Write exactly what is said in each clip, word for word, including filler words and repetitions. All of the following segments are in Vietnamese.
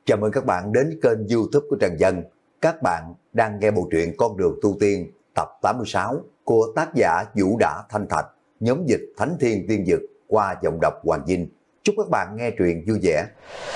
Chào mừng các bạn đến kênh YouTube của Trần Dân. Các bạn đang nghe bộ truyện Con đường tu tiên tập tám mươi sáu của tác giả Vũ Đã Thanh Thạch, nhóm dịch Thánh Thiên Tiên Dực qua giọng đọc Hoàng Vinh. Chúc các bạn nghe truyện vui vẻ.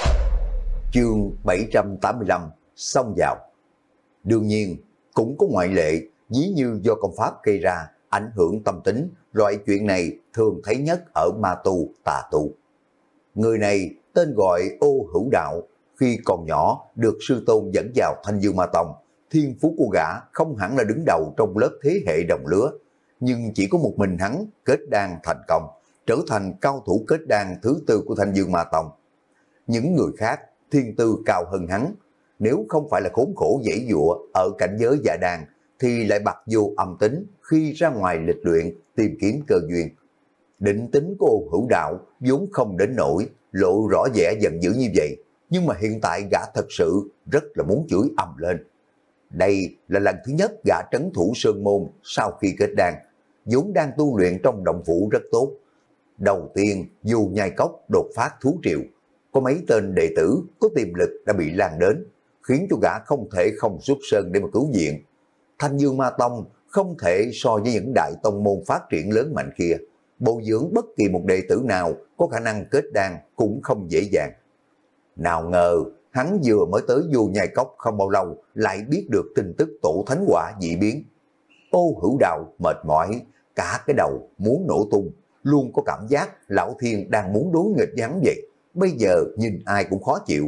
Chương bảy trăm tám mươi lăm, xông vào. Đương nhiên, cũng có ngoại lệ, ví như do công pháp gây ra, ảnh hưởng tâm tính, loại chuyện này thường thấy nhất ở ma tu, tà tu. Người này tên gọi Ô Hữu Đạo, khi còn nhỏ được sư tôn dẫn vào Thanh Dương Ma Tông, thiên phú của gã không hẳn là đứng đầu trong lớp thế hệ đồng lứa, nhưng chỉ có một mình hắn kết đan thành công, trở thành cao thủ kết đan thứ tư của Thanh Dương Ma Tông. Những người khác thiên tư cao hơn hắn, nếu không phải là khốn khổ dãy dụa ở cảnh giới dạ đàn, thì lại bặt vô âm tính khi ra ngoài lịch luyện tìm kiếm cơ duyên. Định tính của Ô Hữu Đạo vốn không đến nỗi lộ rõ vẻ giận dữ như vậy, nhưng mà hiện tại gã thật sự rất là muốn chửi ầm lên. Đây là lần thứ nhất gã trấn thủ Sơn Môn sau khi kết đan, vốn đang tu luyện trong động phủ rất tốt. Đầu tiên dù nhai cốc đột phát thú triệu, có mấy tên đệ tử có tiềm lực đã bị lan đến, khiến cho gã không thể không xuất sơn để mà cứu viện. Thanh Dương Ma Tông không thể so với những đại tông môn phát triển lớn mạnh kia, bồi dưỡng bất kỳ một đệ tử nào có khả năng kết đan cũng không dễ dàng. Nào ngờ, hắn vừa mới tới vô nhai cốc không bao lâu, lại biết được tin tức tổ thánh quả dị biến. Ô Hữu Đạo mệt mỏi, cả cái đầu muốn nổ tung, luôn có cảm giác lão thiên đang muốn đối nghịch với hắn vậy. Bây giờ nhìn ai cũng khó chịu.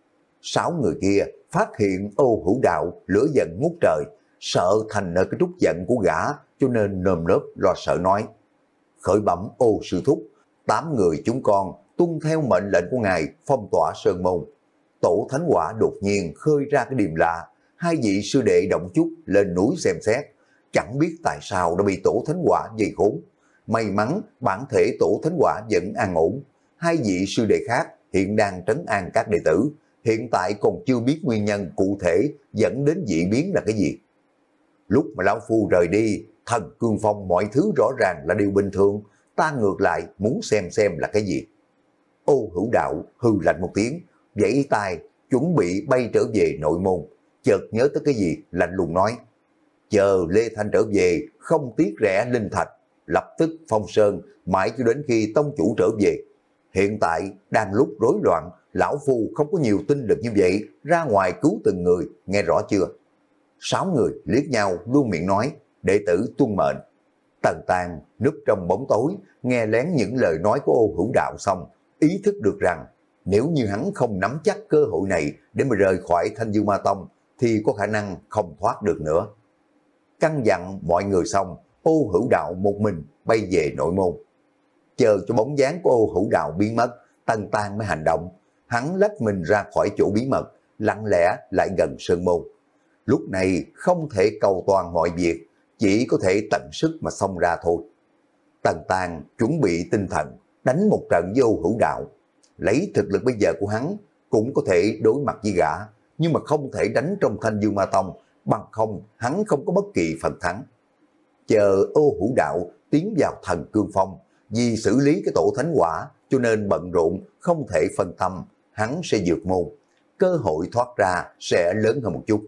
Sáu người kia phát hiện Ô Hữu Đạo lửa giận ngút trời, sợ thành nơi cái trút giận của gã, cho nên nơm nớp lo sợ nói: khởi bẩm Ô sư thúc, tám người chúng con tuân theo mệnh lệnh của ngài phong tỏa Sơn Môn. Tổ thánh quả đột nhiên khơi ra cái điềm lạ, hai vị sư đệ động chút lên núi xem xét, chẳng biết tại sao đã bị tổ thánh quả dày khốn. May mắn bản thể tổ thánh quả vẫn an ổn. Hai vị sư đệ khác hiện đang trấn an các đệ tử, hiện tại còn chưa biết nguyên nhân cụ thể dẫn đến dị biến là cái gì. Lúc mà lão phu rời đi, thần cương phong mọi thứ rõ ràng là điều bình thường, ta ngược lại muốn xem xem là cái gì. Ô Hữu Đạo hừ lạnh một tiếng, vẫy tay chuẩn bị bay trở về nội môn, chợt nhớ tới cái gì lạnh lùng nói: chờ Lê Thanh trở về, không tiếc rẻ linh thạch, lập tức phong sơn mãi cho đến khi tông chủ trở về. Hiện tại đang lúc rối loạn, lão phu không có nhiều tinh lực như vậy ra ngoài cứu từng người, nghe rõ chưa? Sáu người liếc nhau luôn miệng nói: đệ tử tuân mệnh. Tần Tàn núp trong bóng tối, nghe lén những lời nói của Ô Hữu Đạo xong, ý thức được rằng nếu như hắn không nắm chắc cơ hội này để mà rời khỏi Thanh Dương Ma Tông, thì có khả năng không thoát được nữa. Căn dặn mọi người xong, Ô Hữu Đạo một mình bay về nội môn. Chờ cho bóng dáng của Ô Hữu Đạo biến mất, Tần Tàn mới hành động. Hắn lách mình ra khỏi chỗ bí mật, lặng lẽ lại gần Sơn Môn. Lúc này không thể cầu toàn mọi việc, chỉ có thể tận sức mà xông ra thôi. Tần Tàn chuẩn bị tinh thần, đánh một trận với Ô Hữu Đạo. Lấy thực lực bây giờ của hắn, cũng có thể đối mặt với gã, nhưng mà không thể đánh trong Thanh Dương Ma Tông, bằng không hắn không có bất kỳ phần thắng. Chờ Ô Hữu Đạo tiến vào thần cương phong, vì xử lý cái tổ thánh quả, cho nên bận rộn, không thể phân tâm, hắn sẽ vượt môn. Cơ hội thoát ra sẽ lớn hơn một chút.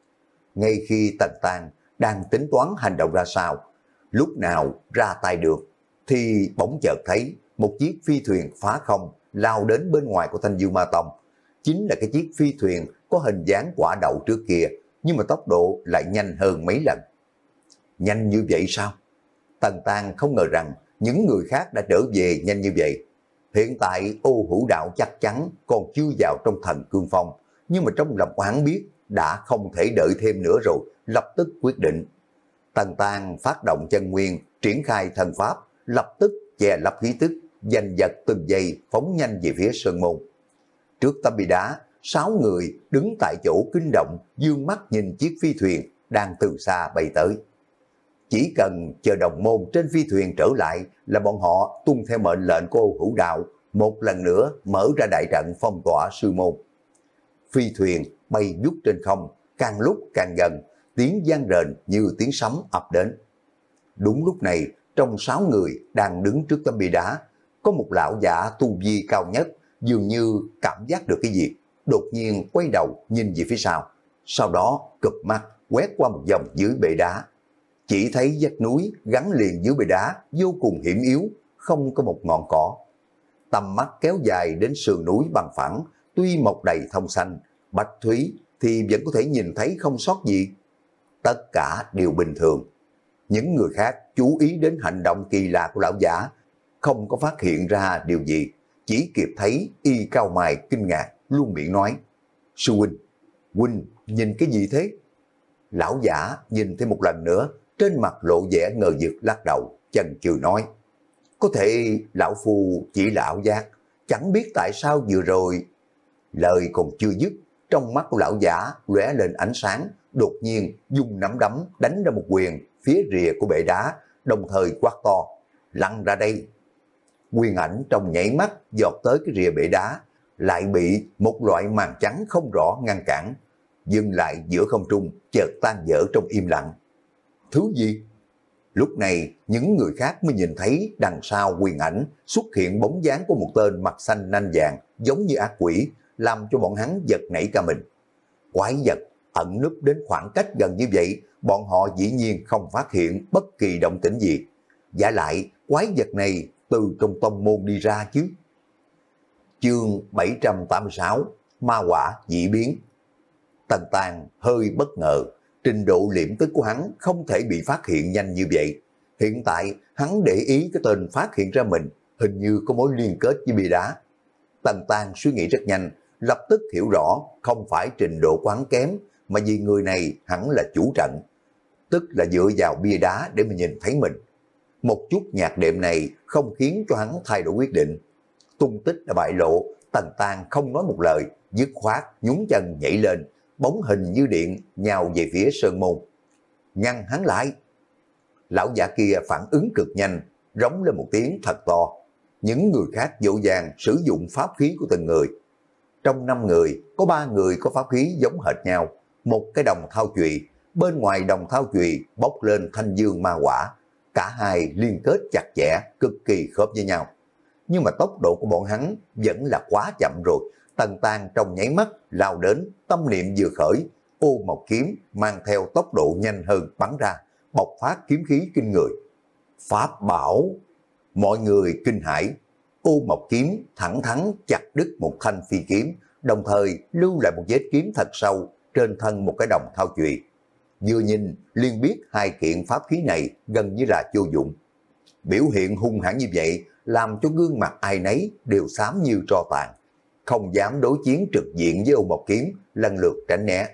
Ngay khi Tần Tàn đang tính toán hành động ra sao, lúc nào ra tay được, thì bỗng chợt thấy một chiếc phi thuyền phá không lao đến bên ngoài của Thanh Dương Ma Tông. Chính là cái chiếc phi thuyền có hình dáng quả đậu trước kia, nhưng mà tốc độ lại nhanh hơn mấy lần. Nhanh như vậy sao? Tần Tàn không ngờ rằng những người khác đã trở về nhanh như vậy. Hiện tại Ô Hữu Đạo chắc chắn còn chưa vào trong thần cương phong, nhưng mà trong lòng của hắn biết đã không thể đợi thêm nữa rồi, lập tức quyết định. Tần Tàn phát động chân nguyên, triển khai thần pháp, lập tức che lấp khí tức, giành giật từng giây phóng nhanh về phía Sơn Môn. Trước tấm bia đá, sáu người đứng tại chỗ kinh động, dương mắt nhìn chiếc phi thuyền đang từ xa bay tới. Chỉ cần chờ đồng môn trên phi thuyền trở lại là bọn họ tuân theo mệnh lệnh của Ô Hữu Đạo, một lần nữa mở ra đại trận phong tỏa sư môn. Phi thuyền bay vút trên không, càng lúc càng gần, tiếng vang rền như tiếng sấm ập đến. Đúng lúc này, trong sáu người đang đứng trước tấm bia đá, có một lão giả tu vi cao nhất, dường như cảm giác được cái gì. đột nhiên quay đầu nhìn về phía sau, sau đó cụp mắt quét qua một vòng dưới bệ đá. Chỉ thấy vách núi gắn liền dưới bệ đá vô cùng hiểm yếu, không có một ngọn cỏ. Tầm mắt kéo dài đến sườn núi bằng phẳng, tuy mọc đầy thông xanh, bách thúy thì vẫn có thể nhìn thấy không sót gì. Tất cả đều bình thường. Những người khác chú ý đến hành động kỳ lạ của lão giả, không có phát hiện ra điều gì, chỉ kịp thấy y cau mày kinh ngạc, luôn miệng nói: Sư huynh, huynh nhìn cái gì thế? Lão giả nhìn thêm một lần nữa, trên mặt lộ vẻ ngờ vực lắc đầu, chần chừ nói: Có thể lão phu chỉ là ảo giác, chẳng biết tại sao vừa rồi. Lời còn chưa dứt, trong mắt của lão giả lóe lên ánh sáng, đột nhiên dùng nắm đấm đánh ra một quyền phía rìa của bệ đá, đồng thời quát to: Lăn ra đây! Quyền ảnh trong nhảy mắt giọt tới cái rìa bệ đá, lại bị một loại màn trắng không rõ ngăn cản, dừng lại giữa không trung, chợt tan vỡ trong im lặng. Thứ gì? Lúc này những người khác mới nhìn thấy đằng sau quyền ảnh xuất hiện bóng dáng của một tên mặt xanh nanh vàng giống như ác quỷ, làm cho bọn hắn giật nảy cả mình. Quái vật ẩn núp đến khoảng cách gần như vậy, bọn họ dĩ nhiên không phát hiện bất kỳ động tĩnh gì. Giả lại quái vật này từ trong tông môn đi ra chứ. Chương bảy trăm tám mươi sáu, Ma Hỏa Dị Biến. Tần Tàng hơi bất ngờ, trình độ liễm tức của hắn không thể bị phát hiện nhanh như vậy. Hiện tại hắn để ý cái tên phát hiện ra mình hình như có mối liên kết với bia đá. Tần Tàng suy nghĩ rất nhanh, lập tức hiểu rõ không phải trình độ của hắn kém, mà vì người này hẳn là chủ trận, tức là dựa vào bia đá để mà nhìn thấy mình. Một chút nhạc đệm này không khiến cho hắn thay đổi quyết định. Tung tích đã bại lộ, Tần Tàng không nói một lời, dứt khoát nhún chân nhảy lên, bóng hình như điện nhào về phía sơn môn. Ngăn hắn lại! Lão giả kia phản ứng cực nhanh, rống lên một tiếng thật to. Những người khác vội vàng sử dụng pháp khí của từng người. Trong năm người, có ba người có pháp khí giống hệt nhau, một cái đồng thao chùy, bên ngoài đồng thao chùy bốc lên thanh dương ma hỏa. Cả hai liên kết chặt chẽ, cực kỳ khớp với nhau. Nhưng mà tốc độ của bọn hắn vẫn là quá chậm rồi. Tần Tàng trong nháy mắt lao đến, tâm niệm vừa khởi, ô một kiếm mang theo tốc độ nhanh hơn bắn ra, bộc phát kiếm khí kinh người. Pháp bảo! Mọi người kinh hãi. Ô một kiếm thẳng thắn chặt đứt một thanh phi kiếm, đồng thời lưu lại một vết kiếm thật sâu trên thân một cái đồng thao chùy. Vừa nhìn liền biết hai kiện pháp khí này gần như là vô dụng. Biểu hiện hung hãn như vậy làm cho gương mặt ai nấy đều xám như tro tàn, không dám đối chiến trực diện với ô một kiếm, lần lượt tránh né.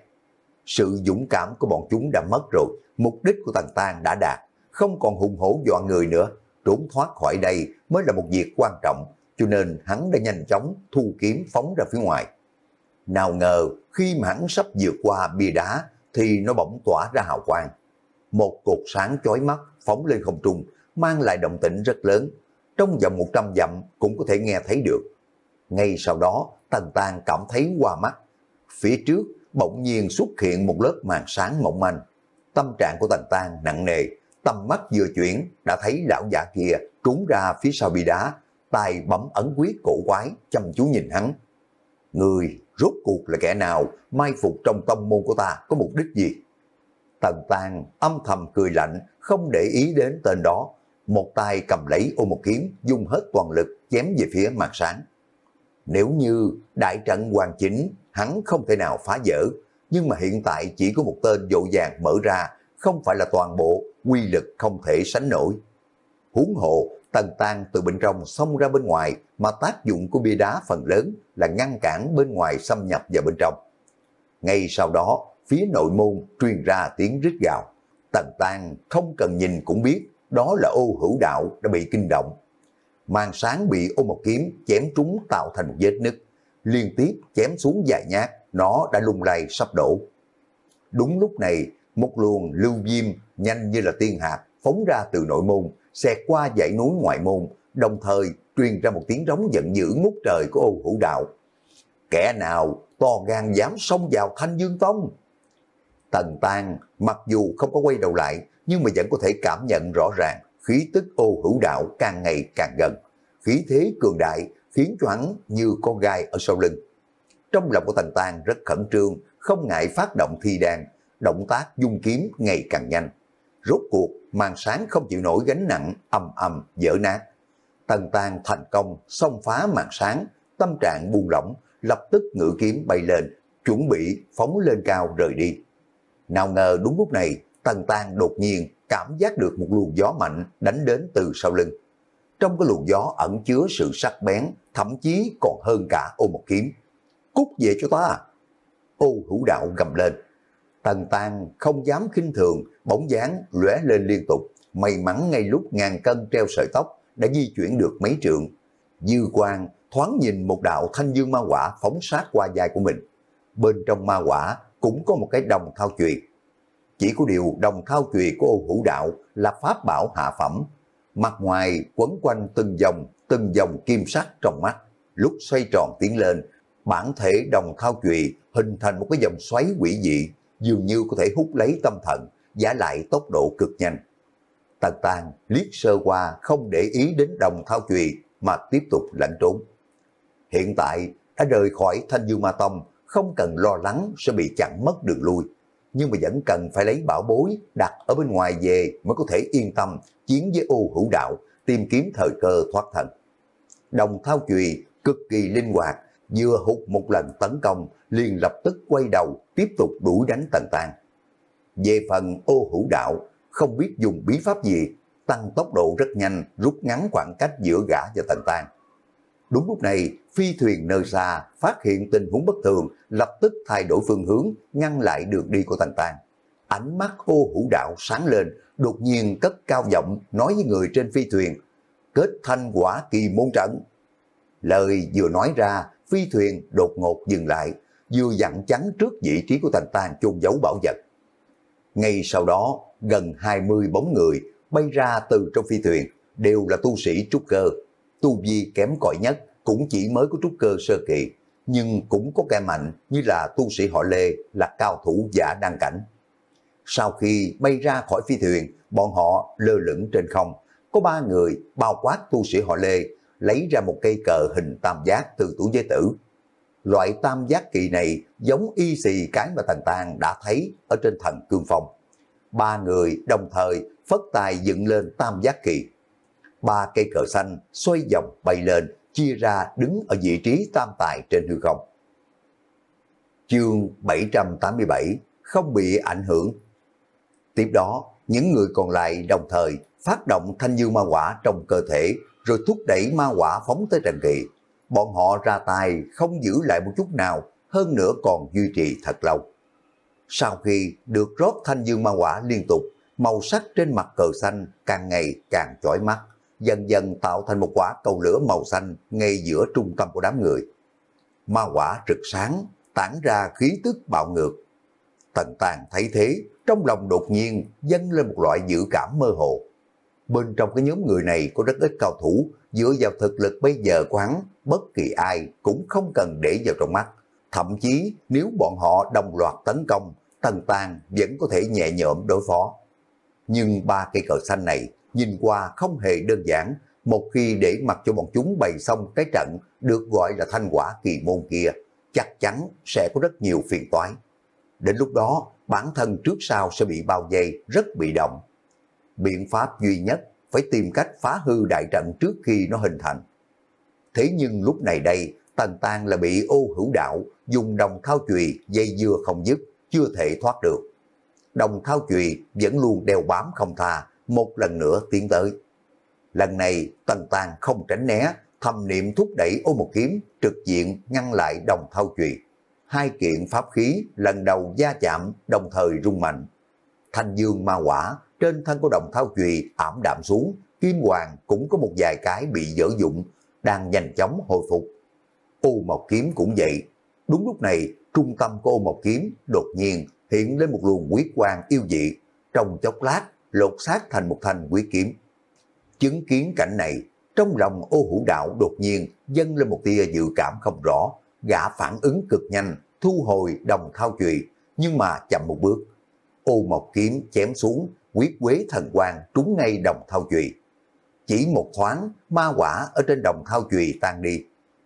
Sự dũng cảm của bọn chúng đã mất rồi, mục đích của Tần Tàng đã đạt, không còn hùng hổ dọa người nữa, trốn thoát khỏi đây mới là một việc quan trọng, cho nên hắn đã nhanh chóng thu kiếm phóng ra phía ngoài. Nào ngờ khi mà hắn sắp vượt qua bia đá thì nó bỗng tỏa ra hào quang. Một cột sáng chói mắt phóng lên không trung, mang lại động tĩnh rất lớn, trong vòng một trăm dặm cũng có thể nghe thấy được. Ngay sau đó Tần Tàng cảm thấy qua mắt, phía trước bỗng nhiên xuất hiện một lớp màn sáng mỏng manh. Tâm trạng của Tần Tàng nặng nề, tầm mắt vừa chuyển đã thấy lão già kia trốn ra phía sau bia đá, tay bấm ấn quyết cổ quái chăm chú nhìn hắn. Người rốt cuộc là kẻ nào, mai phục trong tông môn của ta có mục đích gì? Tần Tàng âm thầm cười lạnh, không để ý đến tên đó, một tay cầm lấy ô một kiếm, dùng hết toàn lực chém về phía màn sáng. Nếu như đại trận hoàn chỉnh, hắn không thể nào phá vỡ, nhưng mà hiện tại chỉ có một tên vội vàng mở ra, không phải là toàn bộ, quy lực không thể sánh nổi. Huống hồ, Tần Tàng từ bên trong xông ra bên ngoài, mà tác dụng của bia đá phần lớn là ngăn cản bên ngoài xâm nhập vào bên trong. Ngay sau đó, phía nội môn truyền ra tiếng rít gào. Tần Tàng không cần nhìn cũng biết, đó là Ô Hữu Đạo đã bị kinh động. Màn sáng bị ô một kiếm chém trúng tạo thành một vết nứt, liên tiếp chém xuống vài nhát, nó đã lung lay sắp đổ. Đúng lúc này, một luồng lưu viêm nhanh như là tiên hạt phóng ra từ nội môn, xẹt qua dãy núi ngoại môn, đồng thời truyền ra một tiếng rống giận dữ ngút trời của Ô Hữu Đạo. Kẻ nào to gan dám xông vào Thanh Dương Tông? Tần Tàng mặc dù không có quay đầu lại, nhưng mà vẫn có thể cảm nhận rõ ràng khí tức Ô Hữu Đạo càng ngày càng gần, khí thế cường đại khiến cho hắn như con gai ở sau lưng. trong lòng của Tần Tang rất khẩn trương, không ngại phát động thi đan, động tác dung kiếm ngày càng nhanh. Rốt cuộc, màn sáng không chịu nổi gánh nặng, ầm ầm vỡ nát. Tần Tang thành công xông phá màn sáng, tâm trạng buông lỏng, lập tức ngự kiếm bay lên, chuẩn bị phóng lên cao rời đi. Nào ngờ đúng lúc này, Tần Tang đột nhiên cảm giác được một luồng gió mạnh đánh đến từ sau lưng. Trong cái luồng gió ẩn chứa sự sắc bén, thậm chí còn hơn cả ô một kiếm. Cút về cho ta! Ô Hữu Đạo gầm lên. Tần Tang không dám khinh thường, bóng dáng lóe lên liên tục, may mắn ngay lúc ngàn cân treo sợi tóc đã di chuyển được mấy trượng. Dư quang thoáng nhìn một đạo thanh dương ma quả phóng sát qua vai của mình. Bên trong ma quả cũng có một cái đồng thao chuyền. Chỉ có điều đồng thao chuyền của Ô Hữu Đạo là pháp bảo hạ phẩm. Mặt ngoài quấn quanh từng dòng, từng dòng kim sắc trong mắt. Lúc xoay tròn tiến lên, bản thể đồng thao chuyền hình thành một cái dòng xoáy quỷ dị, dường như có thể hút lấy tâm thần, giả lại tốc độ cực nhanh. Tần Tang liếc sơ qua không để ý đến đồng thao chuyền mà tiếp tục lẩn trốn. Hiện tại đã rời khỏi Thanh Dương Ma Tông, không cần lo lắng sẽ bị chặn mất đường lui, nhưng mà vẫn cần phải lấy bảo bối đặt ở bên ngoài về mới có thể yên tâm chiến với Ô Hữu Đạo, tìm kiếm thời cơ thoát thân. Đồng thao chuyền cực kỳ linh hoạt, vừa hút một lần tấn công liền lập tức quay đầu tiếp tục đuổi đánh Tần Tang. Về phần Ô Hữu Đạo không biết dùng bí pháp gì, tăng tốc độ rất nhanh, rút ngắn khoảng cách giữa gã và Tần Tang. Đúng lúc này, phi thuyền nơi xa phát hiện tình huống bất thường, lập tức thay đổi phương hướng, ngăn lại đường đi của Tần Tang. Ánh mắt Ô Hữu Đạo sáng lên, đột nhiên cất cao giọng nói với người trên phi thuyền: kết thanh quả kỳ môn trận. Lời vừa nói ra, phi thuyền đột ngột dừng lại, vừa dặn chắn trước vị trí của Tần Tang chôn giấu bảo vật. Ngay sau đó, gần hai mươi bóng người bay ra từ trong phi thuyền, đều là tu sĩ trúc cơ. Tu vi kém cỏi nhất cũng chỉ mới có trúc cơ sơ kỳ, nhưng cũng có kẻ mạnh như là tu sĩ họ Lê, là cao thủ giả đăng cảnh. Sau khi bay ra khỏi phi thuyền, bọn họ lơ lửng trên không, có ba người bao quát tu sĩ họ Lê, lấy ra một cây cờ hình tam giác từ túi giới tử. Loại tam giác kỳ này giống y xì cái mà Tần Tang đã thấy ở trên Thần Cương Phong. Ba người đồng thời phất tài dựng lên tam giác kỳ. Ba cây cờ xanh xoay vòng bay lên, chia ra đứng ở vị trí tam tài trên hư không. Chương bảy trăm tám mươi bảy, không bị ảnh hưởng. Tiếp đó, những người còn lại đồng thời phát động thanh dương ma quả trong cơ thể, rồi thúc đẩy ma quả phóng tới Trần Kỳ. Bọn họ ra tay không giữ lại một chút nào, hơn nữa còn duy trì thật lâu. Sau khi được rót thanh dương ma quả liên tục, màu sắc trên mặt cờ xanh càng ngày càng chói mắt, dần dần tạo thành một quả cầu lửa màu xanh ngay giữa trung tâm của đám người. Ma quả rực sáng, tản ra khí tức bạo ngược. Tần Tang thấy thế, trong lòng đột nhiên dâng lên một loại dự cảm mơ hồ. Bên trong cái nhóm người này có rất ít cao thủ, dựa vào thực lực bây giờ của hắn, bất kỳ ai cũng không cần để vào trong mắt. Thậm chí nếu bọn họ đồng loạt tấn công, Tần Tang vẫn có thể nhẹ nhõm đối phó. Nhưng ba cây cờ xanh này nhìn qua không hề đơn giản, một khi để mặc cho bọn chúng bày xong cái trận được gọi là thanh quả kỳ môn kia, chắc chắn sẽ có rất nhiều phiền toái. Đến lúc đó, bản thân trước sau sẽ bị bao vây, rất bị động. Biện pháp duy nhất phải tìm cách phá hư đại trận trước khi nó hình thành. Thế nhưng lúc này đây, Tần Tang là bị Ô Hữu Đạo dùng đồng thao chuyền dây dưa không dứt, chưa thể thoát được. Đồng thao chuyền vẫn luôn đeo bám không tha, một lần nữa tiến tới. Lần này Tần Tang không tránh né, thầm niệm thúc đẩy Ô Một Kiếm trực diện ngăn lại đồng thao chuyền. Hai kiện pháp khí lần đầu va chạm đồng thời rung mạnh. Thanh dương ma quả trên thân của đồng thao chuyền ảm đạm xuống, kim hoàng cũng có một vài cái bị dở dụng, đang nhanh chóng hồi phục. Ô Một Kiếm cũng vậy. Đúng lúc này, trung tâm của Ô Một Kiếm đột nhiên hiện lên một luồng huyết quang yêu dị, trong chốc lát lột xác thành một thanh quý kiếm. Chứng kiến cảnh này, trong lòng Ô Hữu Đạo đột nhiên dâng lên một tia dự cảm không rõ, gã phản ứng cực nhanh, thu hồi đồng thao chuyền, nhưng mà chậm một bước. Ô Một Kiếm chém xuống, quyết quế thần quang trúng ngay đồng thao chuyền. Chỉ một thoáng, ma quả ở trên đồng thao chuyền tan đi.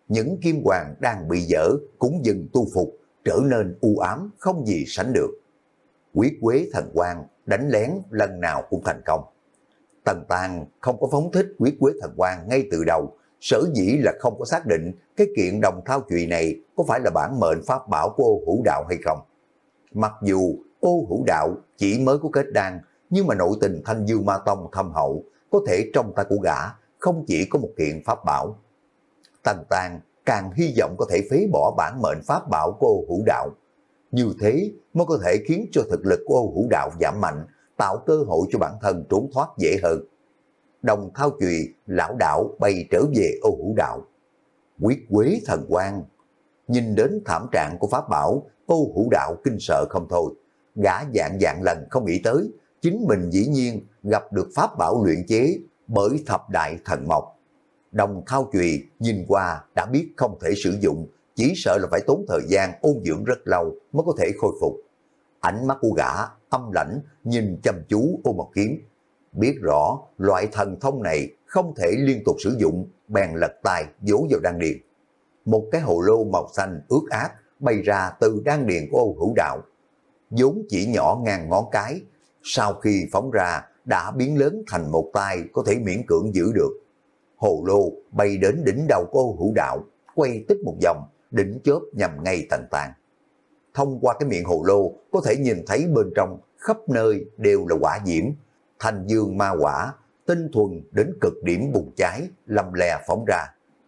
những kim hoàng đang bị dở cũng dừng tu phục, trở nên u ám không gì sánh được. Quyết quế thần quang đánh lén lần nào cũng thành công. Tần Tàng không có phóng thích quyết quế thần quang ngay từ đầu, sở dĩ là không có xác định cái kiện đồng thao chùy này có phải là bản mệnh pháp bảo của Ô Hữu Đạo hay không. Mặc dù Ô Hữu Đạo chỉ mới có kết đan, nhưng mà nội tình Thanh Dương Ma Tông thâm hậu, có thể trong tay của gã không chỉ có một kiện pháp bảo. Tần Tàng càng hy vọng có thể phế bỏ bản mệnh pháp bảo của Ô Hữu Đạo. Như thế mới có thể khiến cho thực lực của Ô Hữu Đạo giảm mạnh, tạo cơ hội cho bản thân trốn thoát dễ hơn. Đồng thao chùy lão đạo bay trở về Ô Hữu Đạo. Quyết quế thần quang. Nhìn đến thảm trạng của pháp bảo, Ô Hữu Đạo kinh sợ không thôi. Gã dạng dạng lần không nghĩ tới, chính mình dĩ nhiên gặp được pháp bảo luyện chế bởi thập đại thần mộc. Đồng thao chùy nhìn qua đã biết không thể sử dụng, chỉ sợ là phải tốn thời gian ôn dưỡng rất lâu mới có thể khôi phục. Ánh mắt của gã âm lãnh nhìn chăm chú Ô Mộc Kiếm, biết rõ loại thần thông này không thể liên tục sử dụng, bèn lật tay vỗ vào đan điền. Một cái hồ lô màu xanh ướt át bay ra từ đan điền của Ô Hữu Đạo, vốn chỉ nhỏ ngang ngón cái, sau khi phóng ra đã biến lớn thành một tay có thể miễn cưỡng giữ được. Hồ lô bay đến đỉnh đầu của Ô Hữu Đạo, quay tích một vòng, đỉnh chớp nhằm ngay Tần Tàng. Thông qua cái miệng hồ lô có thể nhìn thấy bên trong khắp nơi đều là quả diễm, thanh dương ma quả, tinh thuần đến cực điểm bùng cháy, lầm lè phóng ra.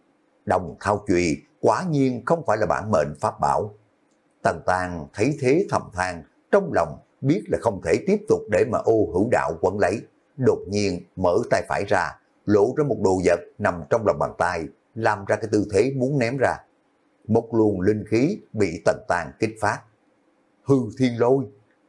Đồng thao chùy quả nhiên không phải là bản mệnh pháp bảo. Tần Tàng thấy thế thầm than, trong lòng biết là không thể tiếp tục để mà Ô Hữu Đạo quấn lấy. Đột nhiên mở tay phải ra, lộ ra một đồ vật nằm trong lòng bàn tay, làm ra cái tư thế muốn ném ra. Một luồng linh khí bị Tần Tàng kích phát. Hư thiên lôi.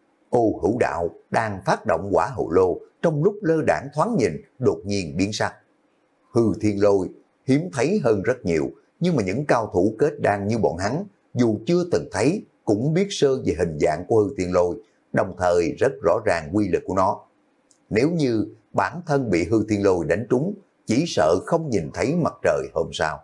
Ô Hữu Đạo đang phát động quả hồ lô, trong lúc lơ đãng thoáng nhìn, đột nhiên biến sắc. Hư thiên lôi hiếm thấy hơn rất nhiều, nhưng mà những cao thủ kết đan như bọn hắn, dù chưa từng thấy, cũng biết sơ về hình dạng của hư thiên lôi, đồng thời rất rõ ràng quy lực của nó. Nếu như bản thân bị hư thiên lôi đánh trúng, chỉ sợ không nhìn thấy mặt trời hôm sau.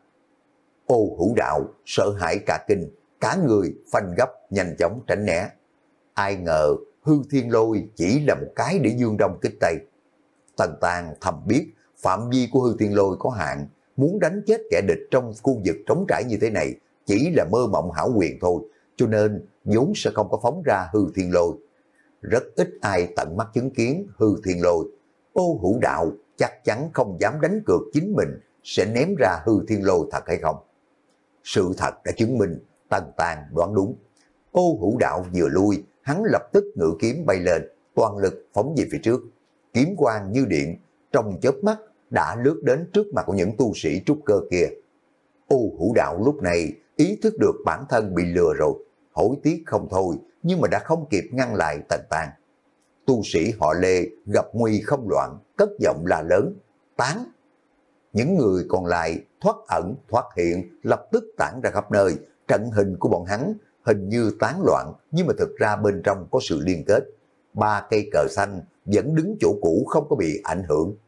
Ô Hữu Đạo sợ hãi cả kinh, cả người phanh gấp nhanh chóng tránh né. Ai ngờ hư thiên lôi chỉ là một cái để dương đông kích tây. Tần Tàng thầm biết phạm vi của hư thiên lôi có hạn, muốn đánh chết kẻ địch trong khu vực trống trải như thế này chỉ là mơ mộng hão huyền thôi, cho nên vốn sẽ không có phóng ra hư thiên lôi. Rất ít ai tận mắt chứng kiến hư thiên lôi. Ô Hữu Đạo chắc chắn không dám đánh cược chính mình sẽ ném ra hư thiên lôi thật hay không. Sự thật đã chứng minh Tần Tàng đoán đúng. Ô Hữu Đạo vừa lui, hắn lập tức ngự kiếm bay lên, toàn lực phóng về phía trước. Kiếm quang như điện, trong chớp mắt đã lướt đến trước mặt của những tu sĩ trúc cơ kia. Ô Hữu Đạo lúc này ý thức được bản thân bị lừa rồi, hối tiếc không thôi, nhưng mà đã không kịp ngăn lại Tần Tàng. Tu sĩ họ Lê gặp nguy không loạn, cất giọng là lớn, tán. Những người còn lại thoát ẩn, thoát hiện, lập tức tản ra khắp nơi. Trận hình của bọn hắn hình như tán loạn, nhưng mà thực ra bên trong có sự liên kết. Ba cây cờ xanh vẫn đứng chỗ cũ không có bị ảnh hưởng.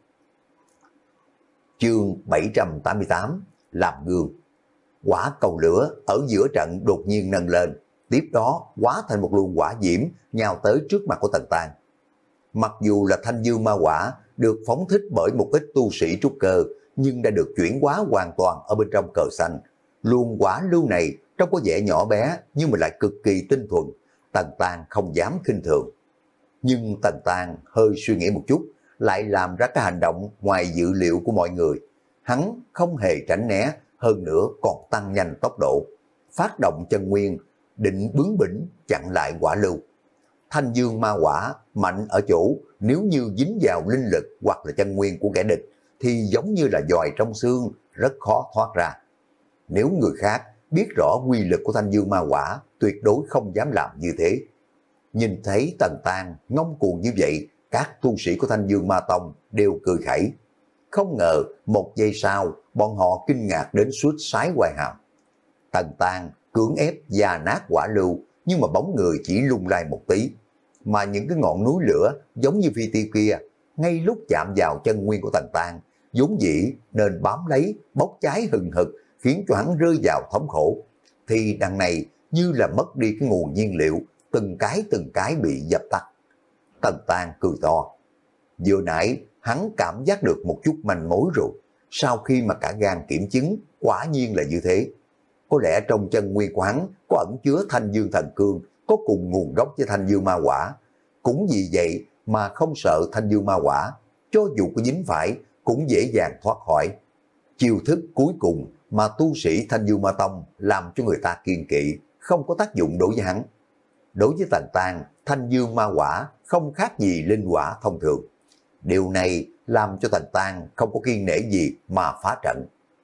Chương bảy trăm tám mươi tám, làm gương. Quả cầu lửa ở giữa trận đột nhiên nâng lên, tiếp đó hóa thành một luồng hỏa diễm nhào tới trước mặt của Tần Tàng. Mặc dù là thanh dương ma quả được phóng thích bởi một ít tu sĩ trúc cơ, nhưng đã được chuyển hóa hoàn toàn ở bên trong cờ xanh. Luồng hỏa lưu này trông có vẻ nhỏ bé nhưng mà lại cực kỳ tinh thuần, Tần Tàng không dám khinh thường. Nhưng Tần Tàng hơi suy nghĩ một chút, lại làm ra cái hành động ngoài dự liệu của mọi người. Hắn không hề tránh né, hơn nữa còn tăng nhanh tốc độ, phát động chân nguyên, định bướng bỉnh chặn lại hỏa lưu. Thanh dương ma quả mạnh ở chỗ nếu như dính vào linh lực hoặc là chân nguyên của kẻ địch thì giống như là giòi trong xương, rất khó thoát ra. Nếu người khác biết rõ quy lực của thanh dương ma quả, tuyệt đối không dám làm như thế. Nhìn thấy Tần Tàng ngông cuồng như vậy, các tu sĩ của Thanh Dương Ma Tông đều cười khẩy. Không ngờ một giây sau, bọn họ kinh ngạc đến suýt sái quai hàm. Tần Tàng cưỡng ép già nát quả lưu, nhưng mà bóng người chỉ lung lay một tí. Mà những cái ngọn núi lửa giống như phi tiêu kia, ngay lúc chạm vào chân nguyên của Tần Tàng, vốn dĩ nên bám lấy, bốc cháy hừng hực, khiến cho hắn rơi vào thống khổ, thì đằng này như là mất đi cái nguồn nhiên liệu, từng cái từng cái bị dập tắt. Tần Tang cười to. Vừa nãy hắn cảm giác được một chút manh mối rồi, sau khi mà cả gan kiểm chứng, quả nhiên là như thế. Có lẽ trong chân nguyên của hắn có ẩn chứa Thanh Dương Thần Cương, có cùng nguồn gốc với Thanh Dương Ma Quả. Cũng vì vậy mà không sợ Thanh Dương Ma Quả, cho dù có dính phải cũng dễ dàng thoát khỏi. Chiêu thức cuối cùng mà tu sĩ Thanh Dương Ma Tông làm cho người ta kiêng kỵ, không có tác dụng đối với hắn. Đối với Tần Tang, Thanh Dương Ma Quả không khác gì linh quả thông thường. Điều này làm cho Tần Tang không có kiên nể gì mà phá trận.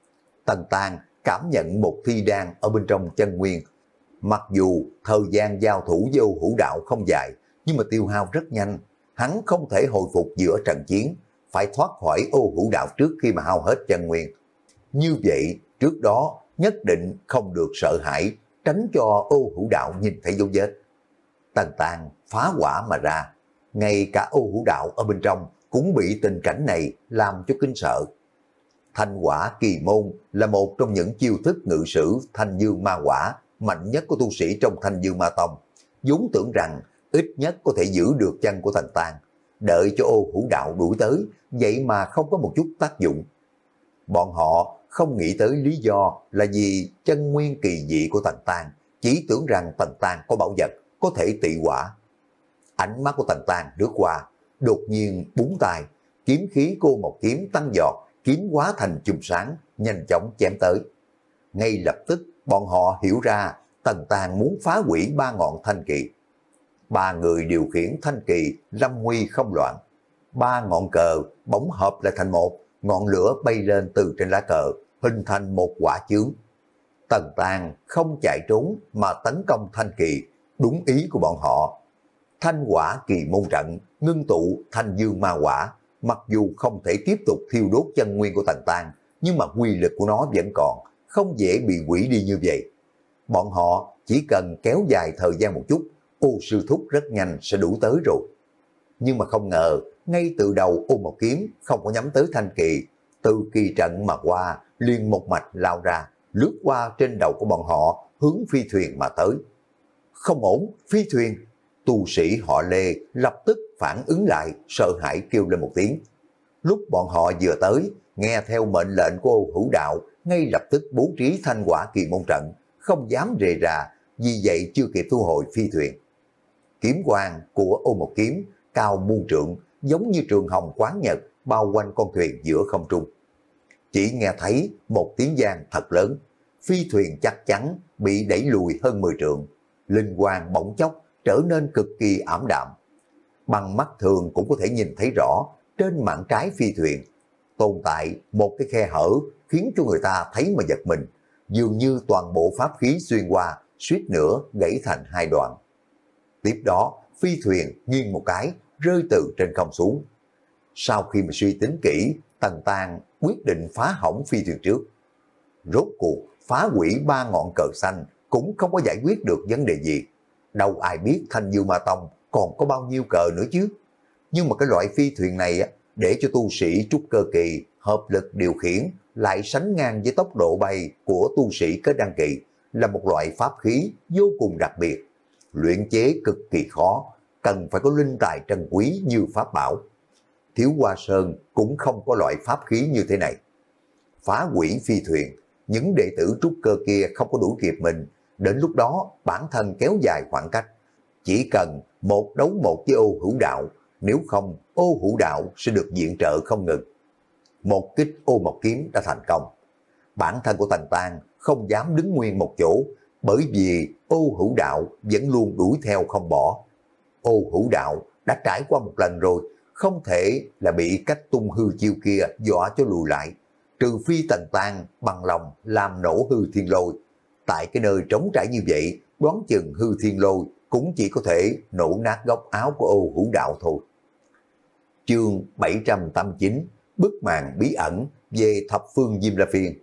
Tần Tang cảm nhận một thi đan ở bên trong chân nguyên. Mặc dù thời gian giao thủ với Ô Hữu Đạo không dài, nhưng mà tiêu hao rất nhanh. Hắn không thể hồi phục giữa trận chiến, phải thoát khỏi Ô Hữu Đạo trước khi mà hao hết chân nguyên. Như vậy, trước đó nhất định không được sợ hãi, tránh cho Ô Hữu Đạo nhìn thấy dấu vết. Tần Tang phá quả mà ra, ngay cả Ô Hữu Đạo ở bên trong cũng bị tình cảnh này làm cho kinh sợ. Thanh quả kỳ môn là một trong những chiêu thức ngự sử Thanh Dương Ma Quả mạnh nhất của tu sĩ trong Thanh Dương Ma Tông, vốn tưởng rằng ít nhất có thể giữ được chân của Tần Tang, đợi cho Ô Hữu Đạo đuổi tới, vậy mà không có một chút tác dụng. Bọn họ không nghĩ tới lý do là vì chân nguyên kỳ dị của Tần Tang, chỉ tưởng rằng Tần Tang có bảo vật, có thể tị quả. Ánh mắt của Tần Tang lướt qua, đột nhiên búng tay, kiếm khí cô một kiếm tăng giọt, kiếm hóa thành chùm sáng, nhanh chóng chém tới. Ngay lập tức, bọn họ hiểu ra Tần Tang muốn phá hủy ba ngọn thanh kỳ. Ba người điều khiển thanh kỳ, lâm nguy không loạn. Ba ngọn cờ bỗng hợp lại thành một, ngọn lửa bay lên từ trên lá cờ, hình thành một quả chướng. Tần Tang không chạy trốn mà tấn công thanh kỳ, đúng ý của bọn họ. Thanh quả kỳ môn trận, ngưng tụ Thanh Dương Ma Quả, mặc dù không thể tiếp tục thiêu đốt chân nguyên của Tần Tang, nhưng mà quy lực của nó vẫn còn, không dễ bị hủy đi như vậy. Bọn họ chỉ cần kéo dài thời gian một chút, Ô Sư Thúc rất nhanh sẽ đủ tới rồi. Nhưng mà không ngờ, ngay từ đầu Ô Một Kiếm không có nhắm tới thanh kỳ, từ kỳ trận mà qua, liền một mạch lao ra, lướt qua trên đầu của bọn họ, hướng phi thuyền mà tới. Không ổn, phi thuyền! Tu sĩ họ Lê lập tức phản ứng lại, sợ hãi kêu lên một tiếng. Lúc bọn họ vừa tới, nghe theo mệnh lệnh của Ô Hữu Đạo, ngay lập tức bố trí thanh quả kỳ môn trận, không dám rề rà, vì vậy chưa kịp thu hồi phi thuyền. Kiếm quang của Ô Một Kiếm cao muôn trượng, giống như trường hồng quán nhật, bao quanh con thuyền giữa không trung. Chỉ nghe thấy một tiếng vang thật lớn, phi thuyền chắc chắn bị đẩy lùi hơn mười trượng, linh quang bỗng chốc trở nên cực kỳ ảm đạm. Bằng mắt thường cũng có thể nhìn thấy rõ, trên mạn trái phi thuyền tồn tại một cái khe hở, khiến cho người ta thấy mà giật mình, dường như toàn bộ pháp khí xuyên qua, suýt nữa gãy thành hai đoạn. Tiếp đó, phi thuyền nghiêng một cái, rơi từ trên không xuống. Sau khi mà suy tính kỹ, Tần Tang quyết định phá hỏng phi thuyền trước. Rốt cuộc, phá hủy ba ngọn cờ xanh cũng không có giải quyết được vấn đề gì. Đâu ai biết Thanh Dương Ma Tông còn có bao nhiêu cờ nữa chứ. Nhưng mà cái loại phi thuyền này để cho tu sĩ trúc cơ kỳ hợp lực điều khiển, lại sánh ngang với tốc độ bay của tu sĩ kết đăng kỳ, là một loại pháp khí vô cùng đặc biệt. Luyện chế cực kỳ khó, cần phải có linh tài trân quý như pháp bảo. Thiếu Hoa Sơn cũng không có loại pháp khí như thế này. Phá hủy phi thuyền, những đệ tử trúc cơ kia không có đuổi kịp mình, đến lúc đó bản thân kéo dài khoảng cách. Chỉ cần một đấu một với Ô Hữu Đạo, nếu không Ô Hữu Đạo sẽ được viện trợ không ngừng. Một kích Ô Một Kiếm đã thành công. Bản thân của Tần Tang không dám đứng nguyên một chỗ, bởi vì Ô Hữu Đạo vẫn luôn đuổi theo không bỏ. Ô Hữu Đạo đã trải qua một lần rồi, không thể là bị cách tung hư chiêu kia dọa cho lùi lại, trừ phi Tần Tang bằng lòng làm nổ hư thiên lôi. Tại cái nơi trống trải như vậy, đoán chừng hư thiên lôi cũng chỉ có thể nổ nát góc áo của Ô Hữu Đạo thôi. Chương bảy trăm tám mươi chín, bức màn bí ẩn về thập phương Diêm La Phiên.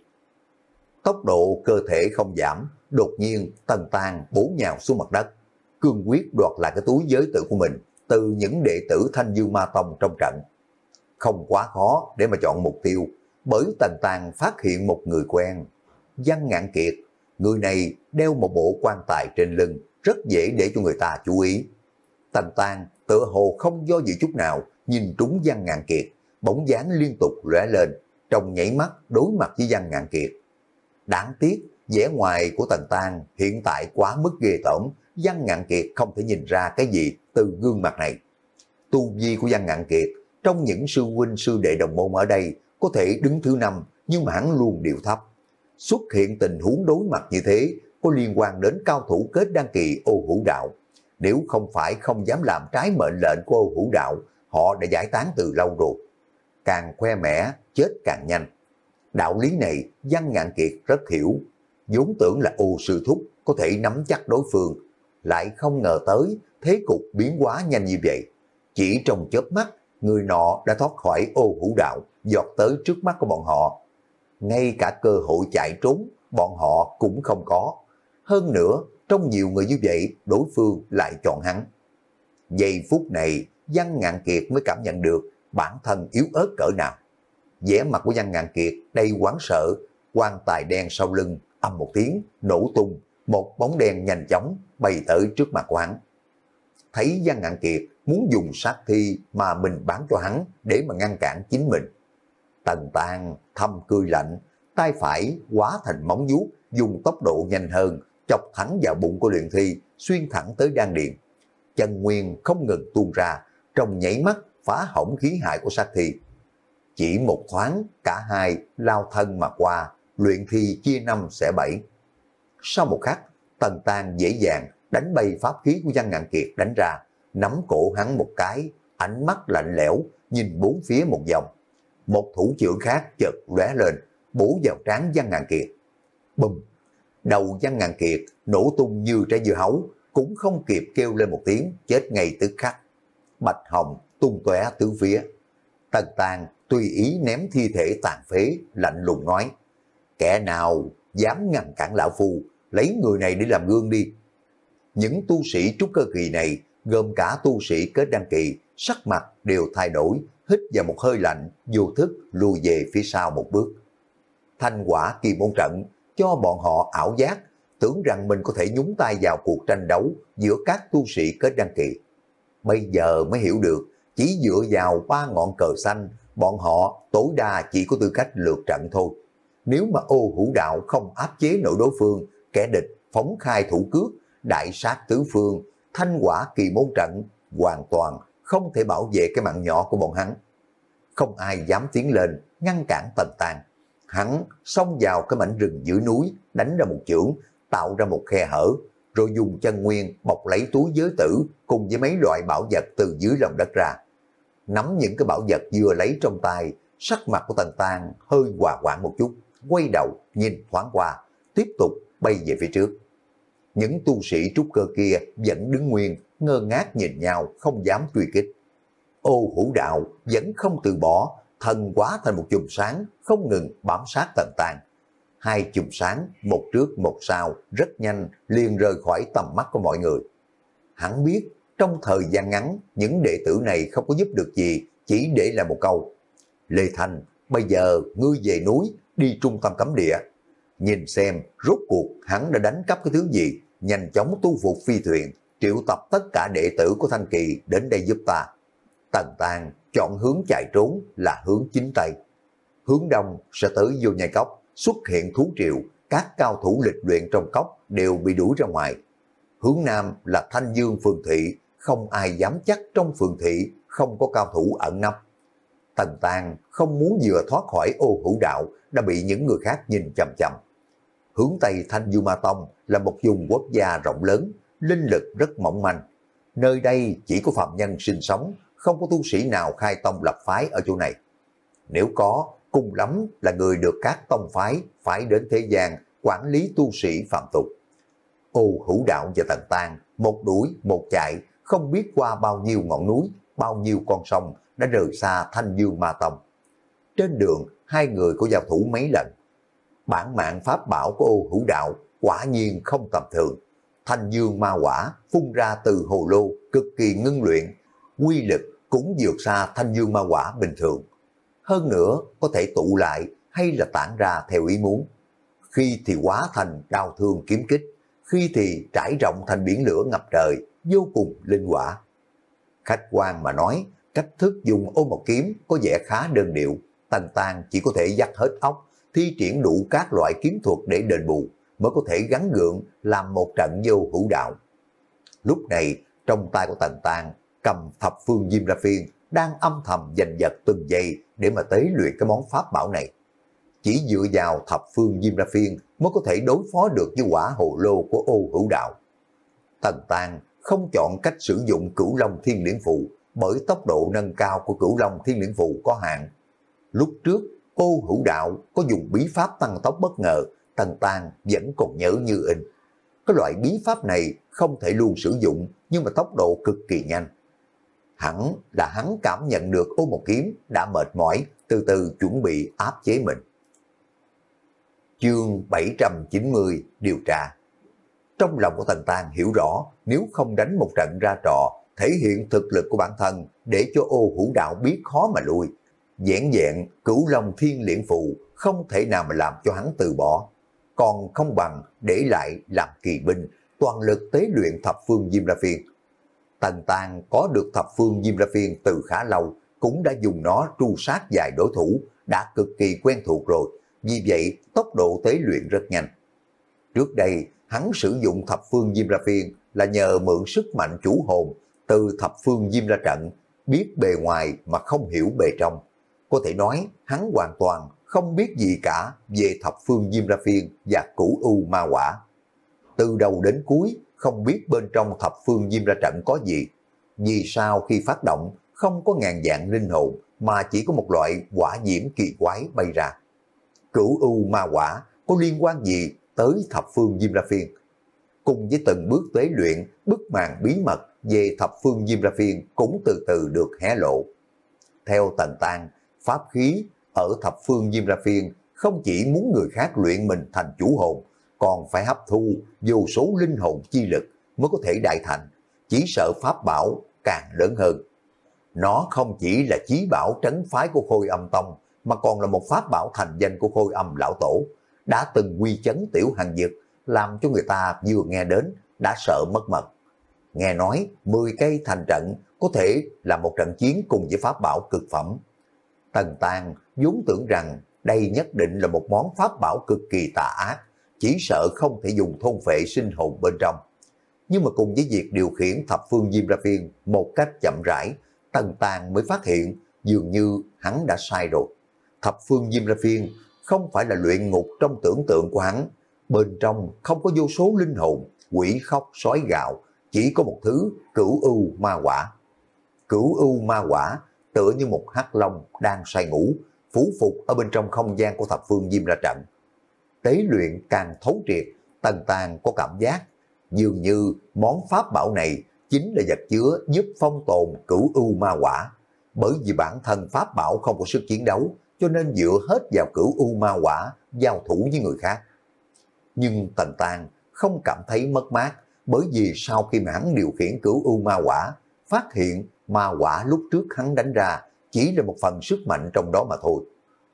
Tốc độ cơ thể không giảm, đột nhiên Tần Tang bổ nhào xuống mặt đất, cương quyết đoạt lại cái túi giới tử của mình từ những đệ tử Thanh Dương Ma Tông trong trận. Không quá khó để mà chọn mục tiêu, bởi Tần Tang phát hiện một người quen. Văn Ngạn Kiệt. Người này đeo một bộ quan tài trên lưng, rất dễ để cho người ta chú ý. Tần Tang tựa hồ không do dự chút nào, nhìn trúng Văn Ngạn Kiệt, bóng dáng liên tục lóe lên, trong nhảy mắt đối mặt với Văn Ngạn Kiệt. Đáng tiếc, vẻ ngoài của Tần Tang hiện tại quá mức ghê tởm, Văn Ngạn Kiệt không thể nhìn ra cái gì từ gương mặt này. Tu vi của Văn Ngạn Kiệt trong những sư huynh sư đệ đồng môn ở đây có thể đứng thứ năm, nhưng mà hắn luôn điều thấp. Xuất hiện tình huống đối mặt như thế có liên quan đến cao thủ kết đăng kỳ Ô Hữu Đạo. Nếu không phải không dám làm trái mệnh lệnh của Ô Hữu Đạo, họ đã giải tán từ lâu rồi. Càng khoe mẽ, chết càng nhanh. Đạo lý này Văn Ngạn Kiệt rất hiểu, vốn tưởng là Ô sư thúc có thể nắm chắc đối phương, lại không ngờ tới thế cục biến hóa nhanh như vậy. Chỉ trong chớp mắt, người nọ đã thoát khỏi Ô Hữu Đạo, giọt tới trước mắt của bọn họ. Ngay cả cơ hội chạy trốn, bọn họ cũng không có. Hơn nữa, trong nhiều người như vậy, đối phương lại chọn hắn. Giây phút này, Văn Ngạn Kiệt mới cảm nhận được bản thân yếu ớt cỡ nào. Vẻ mặt của Văn Ngạn Kiệt đầy hoảng sợ, quan tài đen sau lưng âm một tiếng nổ tung, một bóng đen nhanh chóng bay tới trước mặt của hắn. Thấy Văn Ngạn Kiệt muốn dùng sát thi mà mình bán cho hắn để mà ngăn cản chính mình, Tần Tang thầm cười lạnh, tay phải hóa thành móng vuốt, dùng tốc độ nhanh hơn chọc thẳng vào bụng của luyện thi, xuyên thẳng tới đan điền. Chân nguyên không ngừng tuôn ra, trong nhảy mắt phá hỏng khí hại của sát thi. Chỉ một thoáng, cả hai lao thân mà qua, luyện thi chia năm xẻ bảy. Sau một khắc, Tần Tang dễ dàng đánh bay pháp khí của Văn Ngạn Kiệt đánh ra, nắm cổ hắn một cái, ánh mắt lạnh lẽo, nhìn bốn phía một vòng. Một thủ trưởng khác chợt lóe lên, bổ vào trán Văn Ngạn Kiệt. Bùm! Đầu Văn Ngạn Kiệt nổ tung như trái dưa hấu, cũng không kịp kêu lên một tiếng, chết ngay tức khắc. Bạch hồng tung tóe tứ phía. Tần Tang tùy ý ném thi thể tàn phế, lạnh lùng nói: kẻ nào dám ngăn cản lão phu, lấy người này để làm gương đi. Những tu sĩ trúc cơ kỳ này, gồm cả tu sĩ kết đăng kỳ, sắc mặt đều thay đổi, hít vào một hơi lạnh, vô thức lùi về phía sau một bước. Thanh quả kỳ môn trận cho bọn họ ảo giác, tưởng rằng mình có thể nhúng tay vào cuộc tranh đấu giữa các tu sĩ kết đăng kỳ. Bây giờ mới hiểu được, chỉ dựa vào ba ngọn cờ xanh, bọn họ tối đa chỉ có tư cách lượt trận thôi. Nếu mà Ô Hữu Đạo không áp chế nổi đối phương, kẻ địch phóng khai thủ cước, đại sát tứ phương, thanh quả kỳ môn trận hoàn toàn không thể bảo vệ cái mạng nhỏ của bọn hắn. Không ai dám tiến lên ngăn cản Tần Tang. Hắn xông vào cái mảnh rừng dưới núi, đánh ra một chưởng, tạo ra một khe hở, rồi dùng chân nguyên bọc lấy túi giới tử cùng với mấy loại bảo vật từ dưới lòng đất ra. Nắm những cái bảo vật vừa lấy trong tay, sắc mặt của Tần Tang hơi hòa hoãn một chút, quay đầu nhìn thoáng qua, tiếp tục bay về phía trước. Những tu sĩ trúc cơ kia vẫn đứng nguyên, ngơ ngác nhìn nhau, không dám truy kích. Ô Hữu Đạo vẫn không từ bỏ, thần hóa thành một chùm sáng, không ngừng bám sát Tần Tang. Hai chùm sáng, một trước một sau, rất nhanh liền rời khỏi tầm mắt của mọi người. Hắn biết, trong thời gian ngắn, những đệ tử này không có giúp được gì, chỉ để lại một câu: Lê Thành, bây giờ ngươi về núi, đi trung tâm cấm địa. Nhìn xem, rốt cuộc hắn đã đánh cắp cái thứ gì, nhanh chóng tu phục phi thuyền, triệu tập tất cả đệ tử của Thanh Kỳ đến đây giúp ta. Tần Tang chọn hướng chạy trốn là hướng chính Tây. Hướng Đông sẽ tới vô nhai cốc, xuất hiện thú triều, các cao thủ lịch luyện trong cốc đều bị đuổi ra ngoài. Hướng Nam là Thanh Dương phường thị, không ai dám chắc trong phường thị không có cao thủ ẩn nấp. Tần Tang không muốn vừa thoát khỏi Ô Hữu Đạo đã bị những người khác nhìn chằm chằm. Hướng Tây Thanh Dương Ma Tông là một vùng quốc gia rộng lớn, linh lực rất mỏng manh. Nơi đây chỉ có phạm nhân sinh sống, không có tu sĩ nào khai tông lập phái ở chỗ này. Nếu có, cùng lắm là người được các tông phái phải đến thế gian quản lý tu sĩ phạm tục. Ô Hữu Đạo và Tần Tang một đuổi một chạy, không biết qua bao nhiêu ngọn núi, bao nhiêu con sông đã rời xa Thanh Dương Ma Tông. Trên đường, hai người có giao thủ mấy lần. Bản mạng pháp bảo của Ô Hữu Đạo quả nhiên không tầm thường. Thanh Dương ma quả phun ra từ hồ lô cực kỳ ngưng luyện, quy lực cũng vượt xa Thanh Dương ma quả bình thường. Hơn nữa có thể tụ lại hay là tản ra theo ý muốn. khi thì hóa thành đao thương kiếm kích, khi thì trải rộng thành biển lửa ngập trời, vô cùng linh quả. Khách quan mà nói, cách thức dùng ô một kiếm có vẻ khá đơn điệu, Tần Tàng chỉ có thể dắt hết óc, thi triển đủ các loại kiếm thuật để đền bù, mới có thể gắn gượng làm một trận vô hữu đạo. Lúc này, trong tay của Tần Tàng cầm thập phương Diêm La Phiên, đang âm thầm giành giật từng giây để mà tế luyện cái món pháp bảo này. Chỉ dựa vào thập phương Diêm La Phiên mới có thể đối phó được với quả hồ lô của ô hữu đạo. Tần Tàng không chọn cách sử dụng Cửu Long Thiên Liễn Phù, bởi tốc độ nâng cao của Cửu Long Thiên Liễn Phù có hạn. Lúc trước, ô hữu đạo có dùng bí pháp tăng tốc bất ngờ, Tần Tàng vẫn còn nhớ như in. Cái loại bí pháp này không thể luôn sử dụng, nhưng mà tốc độ cực kỳ nhanh. Hẳn là hắn cảm nhận được ô một kiếm đã mệt mỏi, từ từ chuẩn bị áp chế mình. Chương bảy trăm chín mươi điều tra. Trong lòng của Tần Tàng hiểu rõ, nếu không đánh một trận ra trò, thể hiện thực lực của bản thân để cho ô hữu đạo biết khó mà lui. Vẻn vẹn Cửu Long Thiên Liễn Phù không thể nào mà làm cho hắn từ bỏ. Còn không bằng để lại làm kỳ binh, toàn lực tế luyện thập phương Diêm La Phiên. Tần Tàng có được thập phương Diêm La Phiên từ khá lâu, cũng đã dùng nó tru sát vài đối thủ, đã cực kỳ quen thuộc rồi, vì vậy tốc độ tế luyện rất nhanh. Trước đây, hắn sử dụng thập phương Diêm La Phiên là nhờ mượn sức mạnh chủ hồn từ thập phương Diêm La Trận, biết bề ngoài mà không hiểu bề trong. Có thể nói, hắn hoàn toàn không biết gì cả về thập phương Diêm La Phiên và Cửu U Ma Quả. Từ đầu đến cuối, không biết bên trong thập phương Diêm La Trận có gì. Vì sao khi phát động, không có ngàn dạng linh hồn, mà chỉ có một loại quả diễm kỳ quái bay ra. Cửu U Ma Quả có liên quan gì tới thập phương Diêm La Phiên? Cùng với từng bước tế luyện, bức màn bí mật về thập phương Diêm La Phiên cũng từ từ được hé lộ. Theo Tần Tàng, pháp khí ở thập phương Diêm La Phiên không chỉ muốn người khác luyện mình thành chủ hồn, còn phải hấp thu vô số linh hồn chi lực mới có thể đại thành, chỉ sợ pháp bảo càng lớn hơn. Nó không chỉ là chí bảo trấn phái của Khôi Âm Tông, mà còn là một pháp bảo thành danh của Khôi Âm Lão Tổ, đã từng quy chấn Tiểu Hằng Dực, làm cho người ta vừa nghe đến đã sợ mất mật. Nghe nói mười cây thành trận có thể là một trận chiến cùng với pháp bảo cực phẩm. Tần Tàng vốn tưởng rằng đây nhất định là một món pháp bảo cực kỳ tà ác, chỉ sợ không thể dùng thôn phệ sinh hồn bên trong. Nhưng mà cùng với việc điều khiển thập phương Diêm La Phiên một cách chậm rãi, Tần Tàng mới phát hiện dường như hắn đã sai rồi. Thập phương Diêm La Phiên không phải là luyện ngục trong tưởng tượng của hắn, bên trong không có vô số linh hồn, quỷ khóc sói gạo, chỉ có một thứ Cửu U Ma Quả. Cửu U Ma Quả tựa như một hắc long đang say ngủ, phủ phục ở bên trong không gian của thập phương Diêm La Trận. Tế luyện càng thấu triệt, Tần Tàng có cảm giác dường như món pháp bảo này chính là vật chứa giúp phong tồn Cửu U Ma Quả. Bởi vì bản thân pháp bảo không có sức chiến đấu, cho nên dựa hết vào Cửu U Ma Quả giao thủ với người khác. Nhưng Tần Tàng không cảm thấy mất mát, bởi vì sau khi mà hắn điều khiển Cửu U Ma Quả, phát hiện ma quả lúc trước hắn đánh ra chỉ là một phần sức mạnh trong đó mà thôi.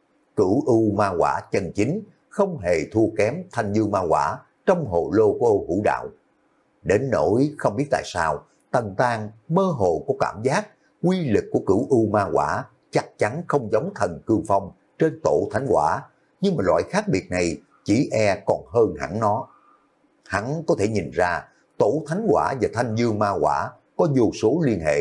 Cửu U Ma Quả chân chính không hề thua kém Thanh Như Ma Quả trong hồ lô của ô hữu đạo. Đến nỗi không biết tại sao, Tần Tàng mơ hồ có cảm giác quy lực của Cửu U Ma Quả chắc chắn không giống Thần Cương Phong trên Tổ Thánh Quả, nhưng mà loại khác biệt này chỉ e còn hơn hẳn nó. Hắn có thể nhìn ra Tổ Thánh Quả và Thanh Như Ma Quả có vô số liên hệ.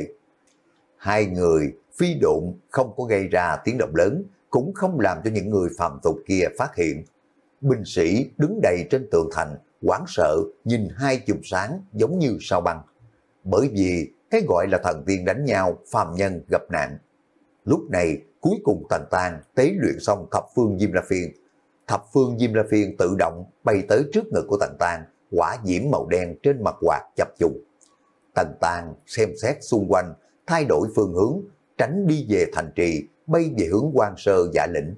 Hai người phi độn không có gây ra tiếng động lớn, cũng không làm cho những người phàm tục kia phát hiện. Binh sĩ đứng đầy trên tường thành, hoảng sợ nhìn hai chùm sáng giống như sao băng. Bởi vì cái gọi là thần tiên đánh nhau, phàm nhân gặp nạn. Lúc này cuối cùng Tần Tàng tế luyện xong thập phương Diêm La Phiên. Thập phương Diêm La Phiên tự động bay tới trước ngực của Tần Tàng, quả diễm màu đen trên mặt quạt chập trùng. Tần Tàng xem xét xung quanh, thay đổi phương hướng, tránh đi về thành trì, bay về hướng Quan Sơ Dạ Lĩnh.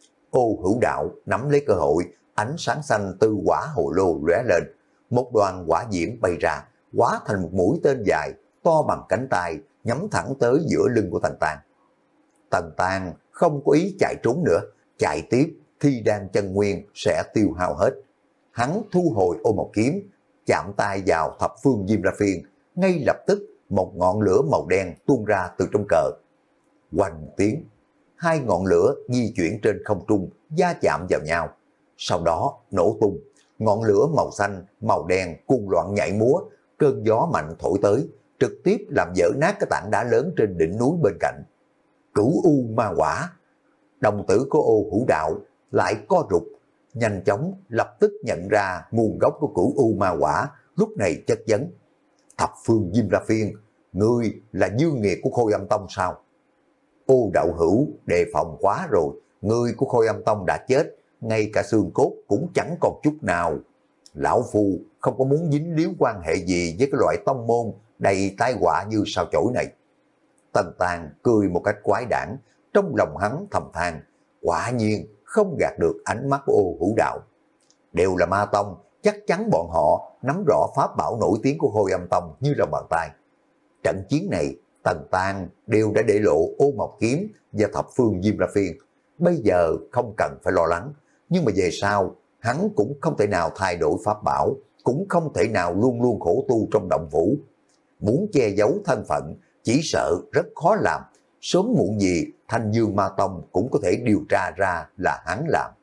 Ô hữu đạo nắm lấy cơ hội, ánh sáng xanh từ quả hồ lô lóe lên, một đoàn quả diễm bay ra, hóa thành một mũi tên dài, to bằng cánh tay, nhắm thẳng tới giữa lưng của Tần Tàng. Tần Tàng không có ý chạy trốn nữa, chạy tiếp, thi đan chân nguyên sẽ tiêu hao hết. Hắn thu hồi ô mộc kiếm, chạm tay vào thập phương Diêm La Phiên, ngay lập tức một ngọn lửa màu đen tuôn ra từ trong cờ. Oanh tiếng, hai ngọn lửa di chuyển trên không trung, va chạm vào nhau. Sau đó nổ tung, ngọn lửa màu xanh, màu đen cuồng loạn nhảy múa, cơn gió mạnh thổi tới, trực tiếp làm vỡ nát cái tảng đá lớn trên đỉnh núi bên cạnh. Cửu U Ma Quả, đồng tử của Ô Hữu Đạo lại co rụt, nhanh chóng lập tức nhận ra nguồn gốc của Cửu U Ma Quả, lúc này chất vấn. Thập phương Diêm La Phiên, ngươi là dư nghiệt của Khôi Âm Tông sao? Ô Đạo Hữu đề phòng quá rồi, ngươi của Khôi Âm Tông đã chết, ngay cả xương cốt cũng chẳng còn chút nào. Lão Phu không có muốn dính líu quan hệ gì với cái loại tông môn đầy tai họa như sao chổi này. Tần Tàng cười một cách quái đản, trong lòng hắn thầm than, quả nhiên không gạt được ánh mắt của Ô Hữu Đạo. Đều là ma tông, chắc chắn bọn họ nắm rõ pháp bảo nổi tiếng của Khôi Âm Tông như lòng bàn tay. Trận chiến này, Tần Tàng đều đã để lộ Ô Mộc Kiếm và thập phương Diêm La Phiên. Bây giờ không cần phải lo lắng, nhưng mà về sau, hắn cũng không thể nào thay đổi pháp bảo, cũng không thể nào luôn luôn khổ tu trong động phủ. Muốn che giấu thân phận, chỉ sợ rất khó làm. Sớm muộn gì, Thanh Dương Ma Tông cũng có thể điều tra ra là hắn làm.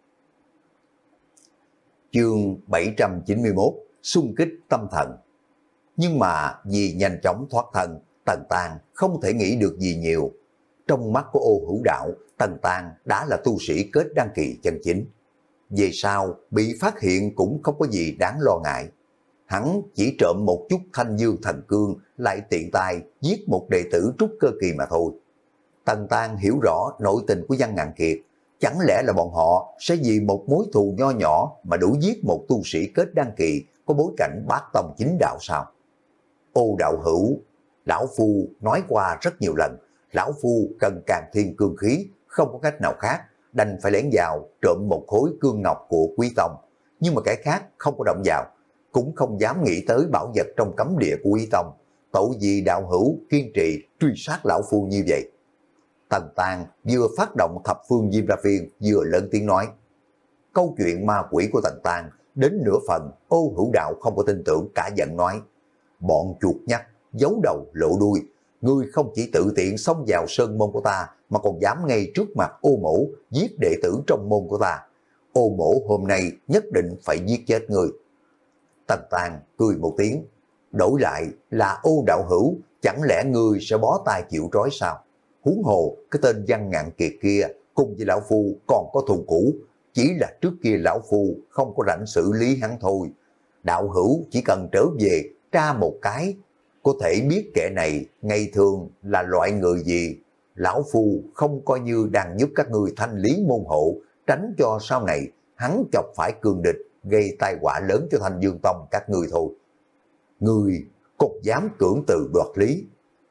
Chương bảy trăm chín mươi mốt, xung kích tâm thần. Nhưng mà vì nhanh chóng thoát thân, Tần Tàng không thể nghĩ được gì nhiều. Trong mắt của Ô Hữu Đạo, Tần Tàng đã là tu sĩ kết đăng kỳ chân chính. Về sau, bị phát hiện cũng không có gì đáng lo ngại. Hắn chỉ trộm một chút Thanh Dương thần cương, lại tiện tay giết một đệ tử trúc cơ kỳ mà thôi. Tần Tàng hiểu rõ nội tình của Văn Ngạn Kiệt. Chẳng lẽ là bọn họ sẽ vì một mối thù nho nhỏ mà đủ giết một tu sĩ kết đăng kỳ có bối cảnh bát tông chính đạo sao? Ô Đạo Hữu, Lão Phu nói qua rất nhiều lần, Lão Phu cần càng thiên cương khí, không có cách nào khác, đành phải lén vào trộm một khối cương ngọc của Quý Tông. Nhưng mà cái khác không có động vào, cũng không dám nghĩ tới bảo vật trong cấm địa của Quý Tông. Tội gì Đạo Hữu kiên trì truy sát Lão Phu như vậy? Tần Tàng vừa phát động thập phương Diêm La Phiên, vừa lớn tiếng nói. Câu chuyện ma quỷ của Tần Tàng đến nửa phần, Ô Hữu Đạo không có tin tưởng, cả giận nói. Bọn chuột nhắt, giấu đầu lộ đuôi, ngươi không chỉ tự tiện xông vào sơn môn của ta, mà còn dám ngay trước mặt Ô Mỗ giết đệ tử trong môn của ta. Ô Mỗ hôm nay nhất định phải giết chết ngươi. Tần Tàng cười một tiếng, đổi lại là Ô Đạo Hữu, chẳng lẽ ngươi sẽ bó tay chịu trói sao? Huống hồ cái tên Văn Ngạn Kiệt kia cùng với Lão Phu còn có thù cũ, chỉ là trước kia Lão Phu không có rảnh xử lý hắn thôi. Đạo Hữu chỉ cần trở về tra một cái, có thể biết kẻ này ngày thường là loại người gì. Lão Phu không coi như đang giúp các ngươi thanh lý môn hộ, tránh cho sau này hắn chọc phải cường địch, gây tai họa lớn cho Thanh Dương Tông các ngươi thôi. Ngươi cục dám cưỡng từ đoạt lý.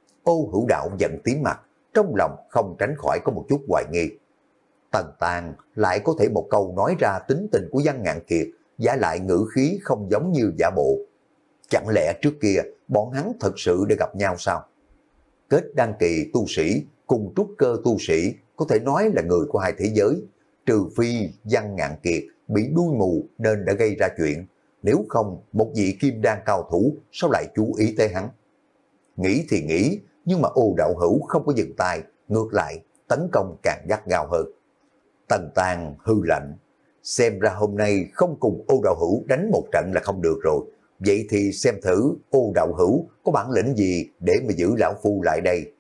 Ô Hữu Đạo giận tím mặt, trong lòng không tránh khỏi có một chút hoài nghi. Tần Tàng lại có thể một câu nói ra tính tình của Văn Ngạn Kiệt, giả lại ngữ khí không giống như giả bộ. Chẳng lẽ trước kia bọn hắn thật sự đã gặp nhau sao? Kết đăng kỳ tu sĩ cùng trúc cơ tu sĩ có thể nói là người của hai thế giới, trừ phi Văn Ngạn Kiệt bị đuôi mù nên đã gây ra chuyện, nếu không một vị kim đan cao thủ sao lại chú ý tới hắn? Nghĩ thì nghĩ, nhưng mà Ô Đạo Hữu không có dừng tay, ngược lại tấn công càng gắt gao hơn. Tần Tàng hư lạnh, xem ra hôm nay không cùng Ô Đạo Hữu đánh một trận là không được rồi. Vậy thì xem thử Ô Đạo Hữu có bản lĩnh gì để mà giữ Lão Phu lại đây.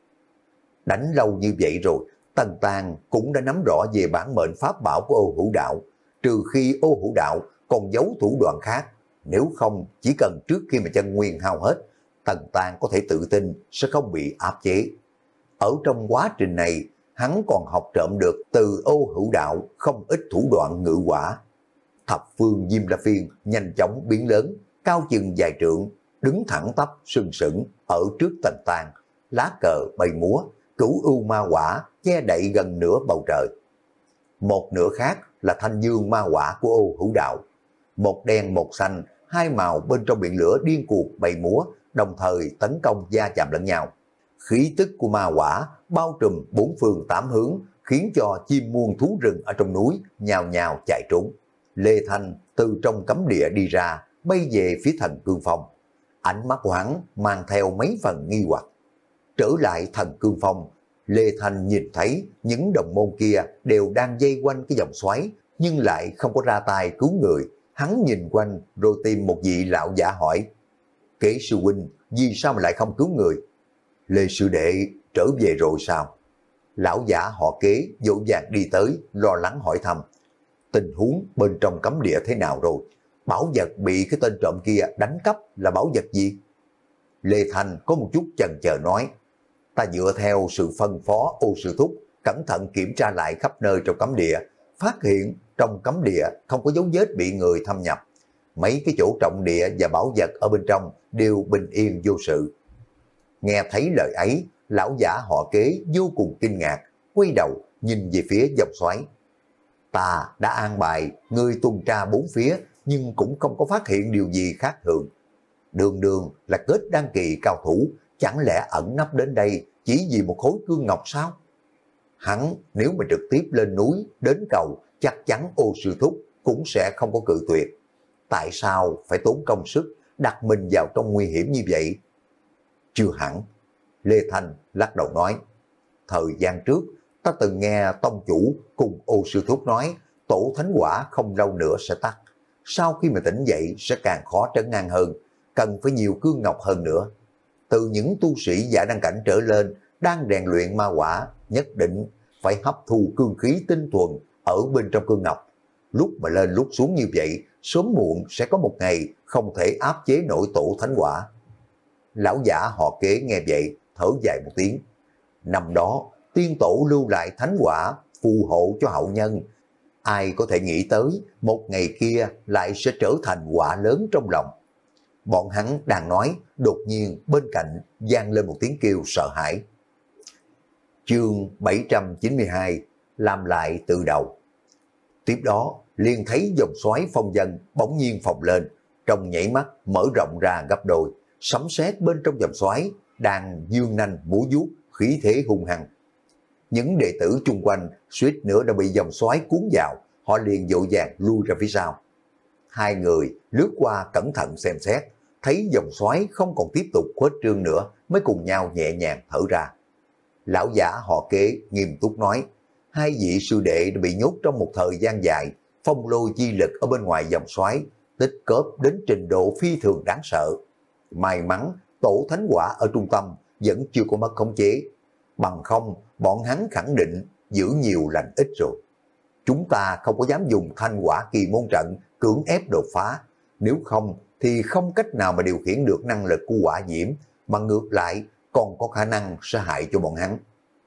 Đánh lâu như vậy rồi, Tần Tàng cũng đã nắm rõ về bản mệnh pháp bảo của Ô Hữu Đạo, trừ khi Ô Hữu Đạo còn giấu thủ đoạn khác. Nếu không, chỉ cần trước khi mà chân nguyên hao hết, Tần Tàng có thể tự tin sẽ không bị áp chế. Ở trong quá trình này, hắn còn học trộm được từ Ô Hữu Đạo không ít thủ đoạn ngự quả. Thập phương Diêm La Phiên nhanh chóng biến lớn, cao chừng vài trượng, đứng thẳng tắp sừng sững ở trước Tần Tàng, lá cờ bay múa, Cửu U Ma Quả che đậy gần nửa bầu trời. Một nửa khác là Thanh Dương Ma Quả của Ô Hữu Đạo, một đen một xanh, hai màu bên trong biển lửa điên cuồng bay múa, đồng thời tấn công va chạm lẫn nhau. Khí tức của ma quả bao trùm bốn phương tám hướng, khiến cho chim muôn thú rừng ở trong núi nhào nhào chạy trốn. Lê Thanh từ trong cấm địa đi ra, bay về phía Thần Cương Phong. Ánh mắt của hắn mang theo mấy phần nghi hoặc. Trở lại Thần Cương Phong, Lê Thanh nhìn thấy những đồng môn kia đều đang dây quanh cái vòng xoáy, nhưng lại không có ra tay cứu người. Hắn nhìn quanh rồi tìm một vị lão giả hỏi: Kế sư huynh, vì sao mà lại không cứu người? Lê sư đệ trở về rồi sao? Lão giả họ Kế vội vàng đi tới, lo lắng hỏi thăm. Tình huống bên trong cấm địa thế nào rồi? Bảo vật bị cái tên trộm kia đánh cắp là bảo vật gì? Lê Thanh có một chút chần chờ nói: Ta dựa theo sự phân phó Ô Sư Thúc, cẩn thận kiểm tra lại khắp nơi trong cấm địa, phát hiện trong cấm địa không có dấu vết bị người thâm nhập. Mấy cái chỗ trọng địa và bảo vật ở bên trong đều bình yên vô sự. Nghe thấy lời ấy, lão giả họ Kế vô cùng kinh ngạc, quay đầu nhìn về phía vòng xoáy. Ta đã an bài người tuần tra bốn phía, nhưng cũng không có phát hiện điều gì khác thường. Đường đường là kết đăng kỳ cao thủ, chẳng lẽ ẩn nấp đến đây chỉ vì một khối cương ngọc sao? Hắn nếu mà trực tiếp lên núi đến cầu, chắc chắn Ô Sư Thúc cũng sẽ không có cự tuyệt. Tại sao phải tốn công sức đặt mình vào trong nguy hiểm như vậy? Chưa hẳn. Lê Thanh lắc đầu nói: Thời gian trước ta từng nghe tông chủ cùng Ô Sư Thúc nói tổ thánh quả không lâu nữa sẽ tắt. Sau khi mà tỉnh dậy sẽ càng khó trấn an hơn, cần phải nhiều cương ngọc hơn nữa. Từ những tu sĩ giả đăng cảnh trở lên đang rèn luyện ma quả, nhất định phải hấp thu cương khí tinh thuần ở bên trong cương ngọc. Lúc mà lên lúc xuống như vậy, sớm muộn sẽ có một ngày không thể áp chế nổi tổ thánh quả. Lão giả họ Kế nghe vậy, thở dài một tiếng. Năm đó, tiên tổ lưu lại thánh quả, phù hộ cho hậu nhân. Ai có thể nghĩ tới, một ngày kia lại sẽ trở thành quả lớn trong lòng. Bọn hắn đang nói, đột nhiên bên cạnh vang lên một tiếng kêu sợ hãi. Chương bảy trăm chín mươi hai, làm lại từ đầu. Tiếp đó, liền thấy dòng xoáy phong dân bỗng nhiên phồng lên, trong nhảy mắt mở rộng ra gấp đôi, sấm sét bên trong dòng xoáy đang dương nanh múa vuốt, khí thế hung hăng. Những đệ tử chung quanh suýt nữa đã bị dòng xoáy cuốn vào, họ liền vội vàng lui ra phía sau. Hai người lướt qua cẩn thận xem xét, thấy dòng xoáy không còn tiếp tục khuếch trương nữa, mới cùng nhau nhẹ nhàng thở ra. Lão giả họ Kế nghiêm túc nói: Hai vị sư đệ đã bị nhốt trong một thời gian dài, phong lôi chi lực ở bên ngoài dòng xoáy tích cóp đến trình độ phi thường đáng sợ. May mắn tổ thánh quả ở trung tâm vẫn chưa có mất khống chế, bằng không bọn hắn khẳng định giữ nhiều lành ít rồi. Chúng ta không có dám dùng thanh quả kỳ môn trận cưỡng ép đột phá, nếu không thì không cách nào mà điều khiển được năng lực của quả diễm, mà ngược lại còn có khả năng sẽ hại cho bọn hắn.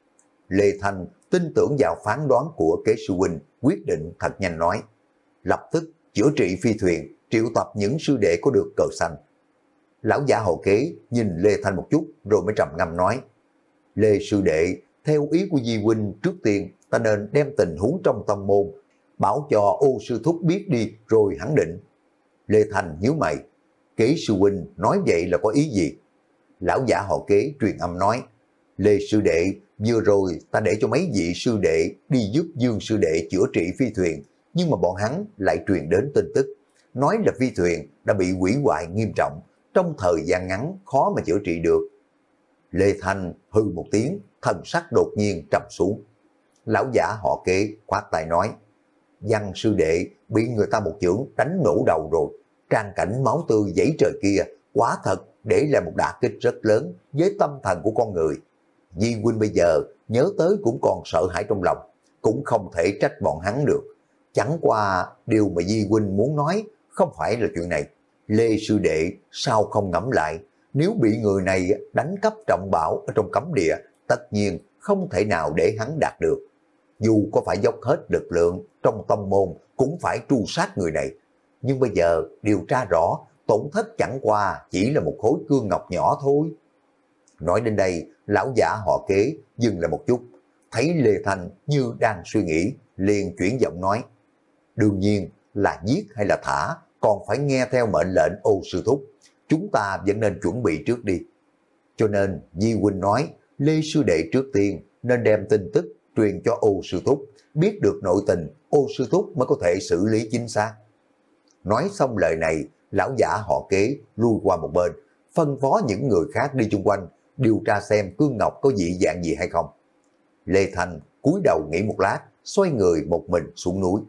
Lê Thanh tin tưởng vào phán đoán của Kế sư huynh, quyết định thật nhanh nói: Lập tức chữa trị phi thuyền, triệu tập những sư đệ có được cờ xanh. Lão giả hậu Kế nhìn Lê Thanh một chút rồi mới trầm ngâm nói: Lê sư đệ, theo ý của Di huynh, trước tiên ta nên đem tình huống trong tông môn báo cho Ô Sư Thúc biết đi rồi hẳn định. Lê Thanh nhíu mày: Kế sư huynh nói vậy là có ý gì? Lão giả họ Kế truyền âm nói: Lê sư đệ, vừa rồi ta để cho mấy vị sư đệ đi giúp Dương sư đệ chữa trị phi thuyền, nhưng mà bọn hắn lại truyền đến tin tức, nói là phi thuyền đã bị hủy hoại nghiêm trọng, trong thời gian ngắn khó mà chữa trị được. Lê Thanh hư một tiếng, thần sắc đột nhiên trầm xuống. Lão giả họ Kế khoát tay nói: Văn sư đệ bị người ta một chưởng đánh nổ đầu rồi, trang cảnh máu tươi dãy trời kia quả thật để lại một đả kích rất lớn với tâm thần của con người. Di huynh bây giờ nhớ tới cũng còn sợ hãi trong lòng, cũng không thể trách bọn hắn được. Chẳng qua điều mà Di huynh muốn nói không phải là chuyện này. Lê sư đệ sao không ngẫm lại, nếu bị người này đánh cắp trọng bảo ở trong cấm địa, tất nhiên không thể nào để hắn đạt được. Dù có phải dốc hết lực lượng trong tông môn cũng phải tru sát người này. Nhưng bây giờ điều tra rõ, tổn thất chẳng qua chỉ là một khối cương ngọc nhỏ thôi. Nói đến đây, lão giả họ Kế dừng lại một chút, thấy Lê Thanh như đang suy nghĩ, liền chuyển giọng nói: Đương nhiên là giết hay là thả, còn phải nghe theo mệnh lệnh Ô Sư Thúc. Chúng ta vẫn nên chuẩn bị trước đi. Cho nên Di huynh nói Lê sư đệ trước tiên nên đem tin tức truyền cho Ô Sư Thúc, biết được nội tình, Ô Sư Thúc mới có thể xử lý chính xác. Nói xong lời này, lão giả họ Kế lui qua một bên, phân phó những người khác đi chung quanh, điều tra xem Cương Ngọc có dị dạng gì hay không. Lê Thanh cúi đầu nghĩ một lát, xoay người một mình xuống núi.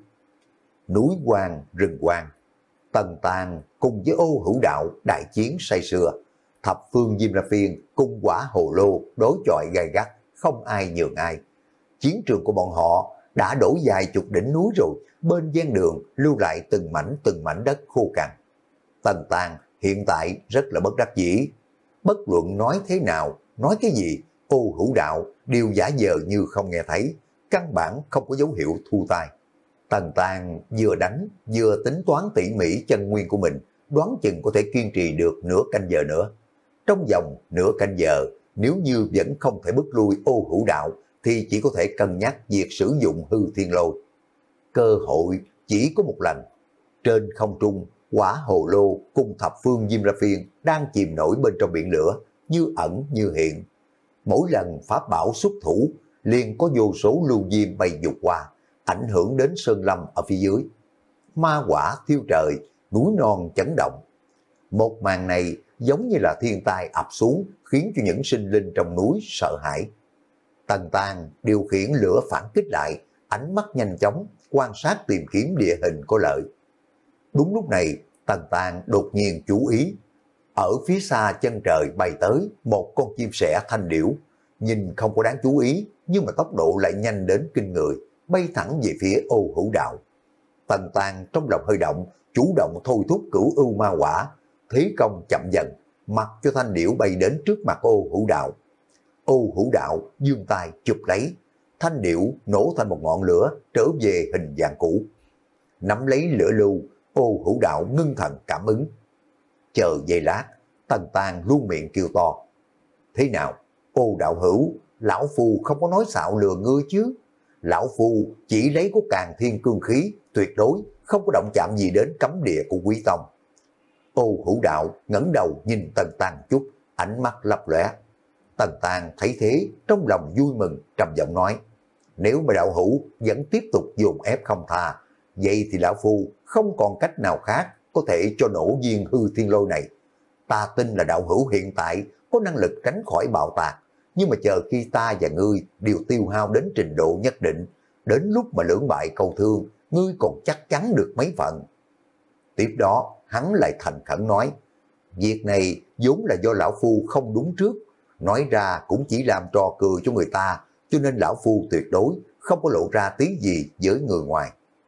Núi quang, rừng quang, Tần Tàng cùng với Ô Hữu Đạo đại chiến say sưa, thập phương Diêm La Phiên cùng Quả Hồ Lô đối chọi gay gắt, không ai nhường ai. Chiến trường của bọn họ đã đổ dài chục đỉnh núi rồi, bên gian đường lưu lại từng mảnh từng mảnh đất khô cằn. Tần Tàng hiện tại rất là bất đắc dĩ. Bất luận nói thế nào, nói cái gì, Ô Hữu Đạo đều giả vờ như không nghe thấy, căn bản không có dấu hiệu thu tay. Tần Tàng vừa đánh vừa tính toán tỉ mỉ chân nguyên của mình, đoán chừng có thể kiên trì được nửa canh giờ nữa. Trong vòng nửa canh giờ, nếu như vẫn không thể bức lui Ô Hữu Đạo, thì chỉ có thể cân nhắc việc sử dụng hư thiên lôi. Cơ hội chỉ có một lần. Trên không trung, Quả Hồ Lô cùng thập phương Diêm La Phiên đang chìm nổi bên trong biển lửa, như ẩn như hiện. Mỗi lần pháp bảo xuất thủ, liền có vô số lưu diêm bay vụt qua, ảnh hưởng đến sơn lâm ở phía dưới. Ma quả thiêu trời, núi non chấn động. Một màn này giống như là thiên tai ập xuống, khiến cho những sinh linh trong núi sợ hãi. Tần Tàng điều khiển lửa phản kích lại, ánh mắt nhanh chóng, quan sát tìm kiếm địa hình có lợi. Đúng lúc này, Tần Tàng đột nhiên chú ý. Ở phía xa chân trời bay tới một con chim sẻ thanh điểu, nhìn không có đáng chú ý, nhưng mà tốc độ lại nhanh đến kinh người, bay thẳng về phía Ô Hữu Đạo. Tần Tàng trong lòng hơi động, chủ động thôi thúc cửu ưu ma quả, thế công chậm dần, mặc cho thanh điểu bay đến trước mặt Ô Hữu Đạo. Ô Hữu Đạo giương tay chụp lấy, thanh điểu nổ thành một ngọn lửa trở về hình dạng cũ. Nắm lấy lửa lưu, Ô Hữu Đạo ngưng thần cảm ứng. Chờ giây lát, Tần Tàng luôn miệng kêu to. Thế nào, Ô đạo hữu, lão phu không có nói xạo lừa ngươi chứ. Lão phu chỉ lấy có Càn Thiên cương khí, tuyệt đối không có động chạm gì đến cấm địa của Quý Tông. Ô Hữu Đạo ngẩng đầu nhìn Tần Tàng chút, ánh mắt lấp lóe. Tần Tàng thấy thế, trong lòng vui mừng, trầm giọng nói. Nếu mà đạo hữu vẫn tiếp tục dồn ép không tha, vậy thì lão phu không còn cách nào khác có thể cho nổ viên hư thiên lôi này. Ta tin là đạo hữu hiện tại có năng lực tránh khỏi bạo tạc, nhưng mà chờ khi ta và ngươi đều tiêu hao đến trình độ nhất định, đến lúc mà lưỡng bại câu thương, ngươi còn chắc chắn được mấy phần. Tiếp đó, hắn lại thành khẩn nói, việc này vốn là do lão phu không đúng trước, nói ra cũng chỉ làm trò cười cho người ta, cho nên lão phu tuyệt đối không có lộ ra tí gì với người ngoài.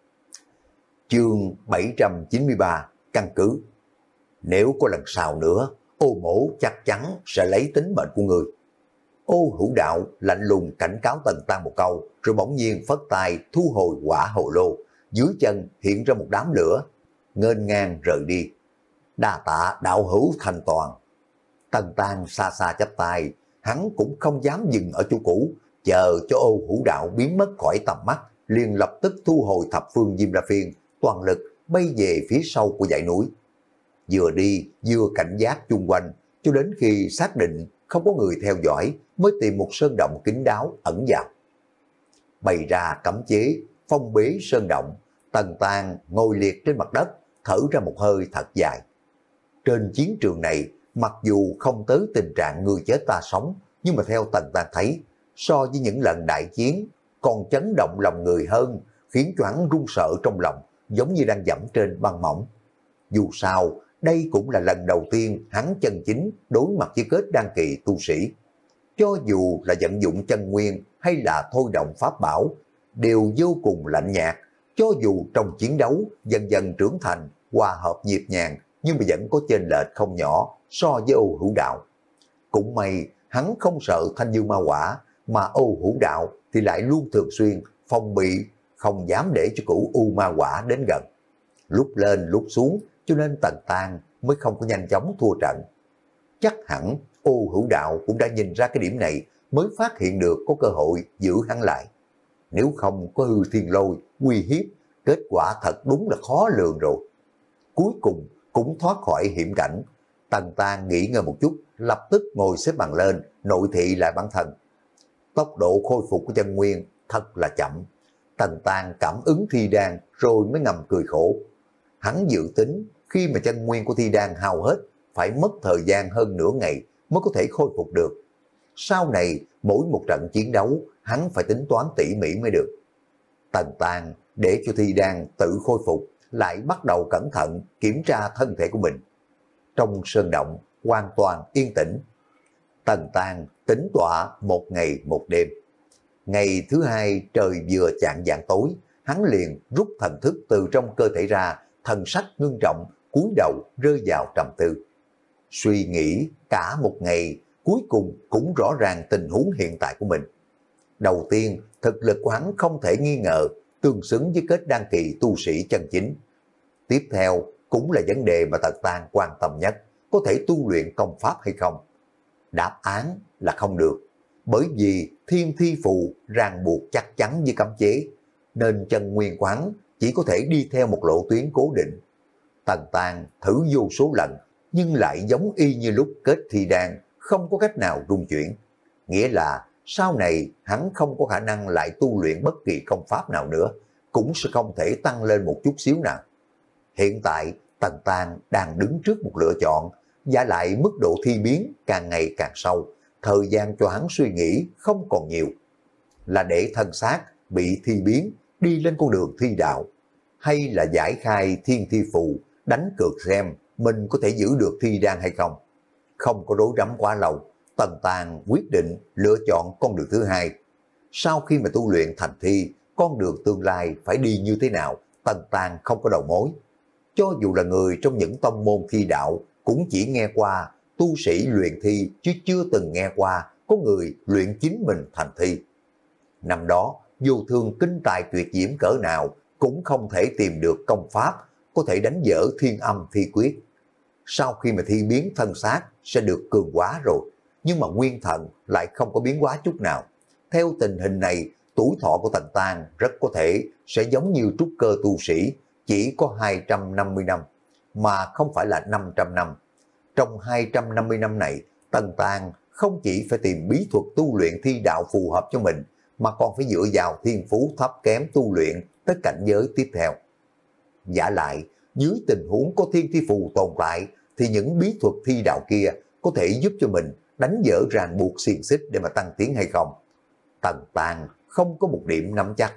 Chương bảy trăm chín mươi ba, căn cứ. Nếu có lần sau nữa, Ô mổ chắc chắn sẽ lấy tính mệnh của người. Ô Hữu Đạo lạnh lùng cảnh cáo Tần Tàng một câu, rồi bỗng nhiên phất tay thu hồi quả hồ lô, dưới chân hiện ra một đám lửa, nghênh ngang rời đi. Đa tạ đạo hữu thành toàn. Tần Tàng xa xa chắp tay, hắn cũng không dám dừng ở chỗ cũ, chờ cho Ô Hữu Đạo biến mất khỏi tầm mắt, liền lập tức thu hồi thập phương Diêm La Phiên, toàn lực bay về phía sau của dãy núi. Vừa đi vừa cảnh giác chung quanh, cho đến khi xác định không có người theo dõi mới tìm một sơn động kín đáo ẩn vào. Bày ra cấm chế, phong bế sơn động, Tần Tàng ngồi liệt trên mặt đất, thở ra một hơi thật dài. Trên chiến trường này, mặc dù không tới tình trạng người chết ta sống, nhưng mà theo Tần Tàng thấy, so với những lần đại chiến, còn chấn động lòng người hơn, khiến cho hắn run sợ trong lòng, giống như đang dẫm trên băng mỏng. Dù sao, đây cũng là lần đầu tiên hắn chân chính đối mặt với kết đan kỳ tu sĩ. Cho dù là vận dụng chân nguyên hay là thôi động pháp bảo, đều vô cùng lạnh nhạt. Cho dù trong chiến đấu dần dần trưởng thành, hòa hợp nhịp nhàng, nhưng mà vẫn có chênh lệch không nhỏ so với Ô Hữu Đạo. Cũng may hắn không sợ thanh dương ma quả, mà Ô Hữu Đạo thì lại luôn thường xuyên phòng bị, không dám để cho cửu u ma quả đến gần. Lúc lên lúc xuống, cho nên Tần Tàng mới không có nhanh chóng thua trận. Chắc hẳn Ô Hữu Đạo cũng đã nhìn ra cái điểm này, mới phát hiện được có cơ hội giữ hắn lại. Nếu không có hư thiên lôi uy hiếp, kết quả thật đúng là khó lường rồi. Cuối cùng cũng thoát khỏi hiểm cảnh. Tần Tàng nghỉ ngơi một chút, lập tức ngồi xếp bằng lên, nội thị lại bản thân. Tốc độ khôi phục của chân nguyên thật là chậm. Tần Tàng cảm ứng thi đan rồi mới ngầm cười khổ. Hắn dự tính khi mà chân nguyên của thi đan hao hết, phải mất thời gian hơn nửa ngày mới có thể khôi phục được. Sau này, mỗi một trận chiến đấu, hắn phải tính toán tỉ mỉ mới được. Tần Tàng để cho thi đan tự khôi phục, lại bắt đầu cẩn thận kiểm tra thân thể của mình. Trong sơn động, hoàn toàn yên tĩnh. Tần Tàng tính tọa một ngày một đêm. Ngày thứ hai trời vừa chạng vạng tối, hắn liền rút thần thức từ trong cơ thể ra, thần sắc ngưng trọng, cúi đầu rơi vào trầm tư. Suy nghĩ cả một ngày, cuối cùng cũng rõ ràng tình huống hiện tại của mình. Đầu tiên, thực lực của hắn không thể nghi ngờ, tương xứng với kết đan kỳ tu sĩ chân chính. Tiếp theo, cũng là vấn đề mà Tần Tàng quan tâm nhất, có thể tu luyện công pháp hay không? Đáp án là không được, bởi vì thiên thi phù ràng buộc chắc chắn với cấm chế, nên chân nguyên quán chỉ có thể đi theo một lộ tuyến cố định. Tần Tàng thử vô số lần, nhưng lại giống y như lúc kết thi đan, không có cách nào rung chuyển. Nghĩa là sau này hắn không có khả năng lại tu luyện bất kỳ công pháp nào nữa, cũng sẽ không thể tăng lên một chút xíu nào. Hiện tại Tần Tàng đang đứng trước một lựa chọn, và lại mức độ thi biến càng ngày càng sâu, thời gian cho hắn suy nghĩ không còn nhiều. Là để thân xác bị thi biến đi lên con đường thi đạo, hay là giải khai thiên thi phù, đánh cược xem mình có thể giữ được thi đan hay không. Không có rối rắm quá lâu, Tần Tàng quyết định lựa chọn con đường thứ hai. Sau khi mà tu luyện thành thi, con đường tương lai phải đi như thế nào, Tần Tàng không có đầu mối. Cho dù là người trong những tông môn thi đạo, cũng chỉ nghe qua tu sĩ luyện thi, chứ chưa từng nghe qua có người luyện chính mình thành thi. Năm đó, vô thường kinh tài tuyệt diễm cỡ nào cũng không thể tìm được công pháp có thể đánh vỡ thiên âm thi quyết. Sau khi mà thi biến thân xác sẽ được cường hóa rồi, nhưng mà nguyên thần lại không có biến hóa chút nào. Theo tình hình này, tuổi thọ của Tần Tàng rất có thể sẽ giống như trúc cơ tu sĩ, chỉ có hai trăm năm mươi năm, mà không phải là năm trăm năm. Trong hai trăm năm mươi năm này, Tần Tàng không chỉ phải tìm bí thuật tu luyện thi đạo phù hợp cho mình, mà còn phải dựa vào thiên phú thấp kém tu luyện tới cảnh giới tiếp theo. Giả lại, dưới tình huống có thiên thi phù tồn tại, thì những bí thuật thi đạo kia có thể giúp cho mình đánh vỡ ràng buộc xiềng xích để mà tăng tiến hay không? Tần Tàng không có một điểm nắm chắc,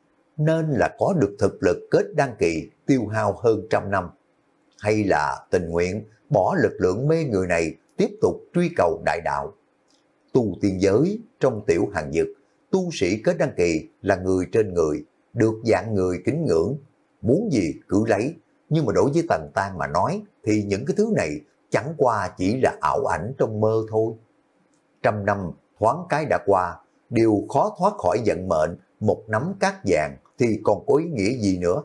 nên là có được thực lực kết đan kỳ tiêu hao hơn trăm năm, hay là tình nguyện bỏ lực lượng mê người này tiếp tục truy cầu đại đạo. Tu tiên giới trong tiểu hàng dực, tu sĩ kết đan kỳ là người trên người, được dạng người kính ngưỡng, muốn gì cứ lấy. Nhưng mà đối với Tần Tàng mà nói thì những cái thứ này chẳng qua chỉ là ảo ảnh trong mơ thôi. Trăm năm thoáng cái đã qua, điều khó thoát khỏi vận mệnh, một nắm cát vàng thì còn có ý nghĩa gì nữa.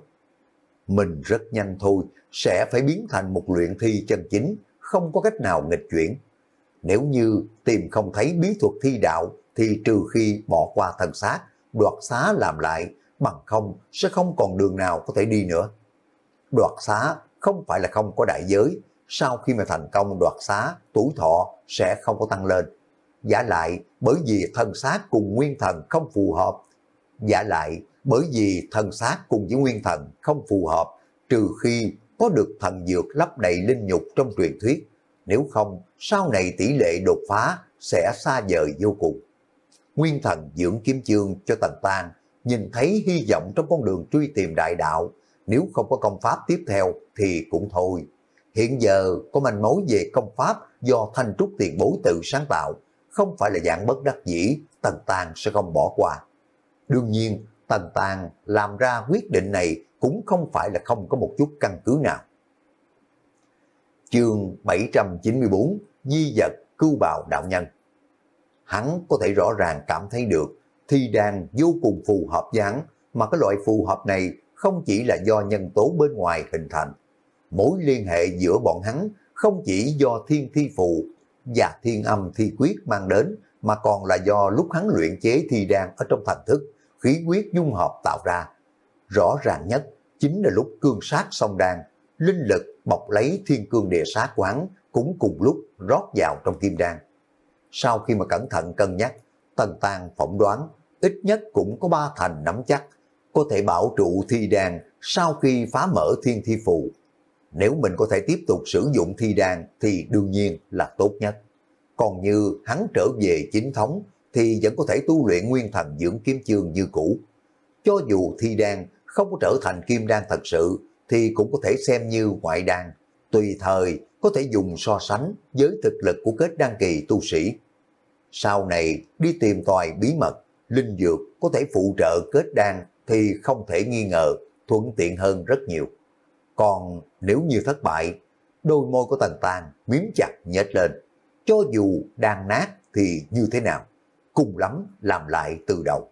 Mình rất nhanh thôi sẽ phải biến thành một luyện thi chân chính, không có cách nào nghịch chuyển. Nếu như tìm không thấy bí thuật thi đạo thì trừ khi bỏ qua thân xác, đoạt xá làm lại, bằng không sẽ không còn đường nào có thể đi nữa. Đoạt xá không phải là không có đại giới, sau khi mà thành công đoạt xá, tuổi thọ sẽ không có tăng lên. Giả lại bởi vì thân xác cùng nguyên thần không phù hợp. Giả lại bởi vì thân xác cùng với nguyên thần không phù hợp, trừ khi có được thần dược lấp đầy linh nhục trong truyền thuyết. Nếu không, sau này tỷ lệ đột phá sẽ xa vời vô cùng. Nguyên thần dưỡng kiếm chương cho Tần Tàng nhìn thấy hy vọng trong con đường truy tìm đại đạo. Nếu không có công pháp tiếp theo thì cũng thôi. Hiện giờ có manh mối về công pháp do Thanh Trúc tiền bối tự sáng tạo, không phải là dạng bất đắc dĩ, Tần Tàng sẽ không bỏ qua. Đương nhiên, Tần Tàng làm ra quyết định này cũng không phải là không có một chút căn cứ nào. Chương bảy trăm chín mươi bốn, Di vật cưu bào đạo nhân. Hắn có thể rõ ràng cảm thấy được thi đan vô cùng phù hợp với hắn, mà cái loại phù hợp này không chỉ là do nhân tố bên ngoài hình thành. Mối liên hệ giữa bọn hắn không chỉ do thiên thi phù và thiên âm thi quyết mang đến, mà còn là do lúc hắn luyện chế thi đan ở trong thần thức, khí huyết dung hợp tạo ra. Rõ ràng nhất chính là lúc cương sát song đan, linh lực bọc lấy thiên cương địa sát của hắn cũng cùng lúc rót vào trong kim đan. Sau khi mà cẩn thận cân nhắc, Tần Tàng phỏng đoán ít nhất cũng có ba thành nắm chắc, có thể bảo trụ thi đan sau khi phá mở thiên thi phù. Nếu mình có thể tiếp tục sử dụng thi đan thì đương nhiên là tốt nhất. Còn như hắn trở về chính thống thì vẫn có thể tu luyện nguyên thần dưỡng kiếm chương như cũ. Cho dù thi đan không có trở thành kim đan thật sự thì cũng có thể xem như ngoại đan, tùy thời có thể dùng so sánh với thực lực của kết đan kỳ tu sĩ. Sau này đi tìm tòi bí mật, linh dược có thể phụ trợ kết đan thì không thể nghi ngờ thuận tiện hơn rất nhiều. Còn nếu như thất bại, đôi môi của Tần Tàng miếm chặt nhếch lên. Cho dù đang nát thì như thế nào, cùng lắm làm lại từ đầu.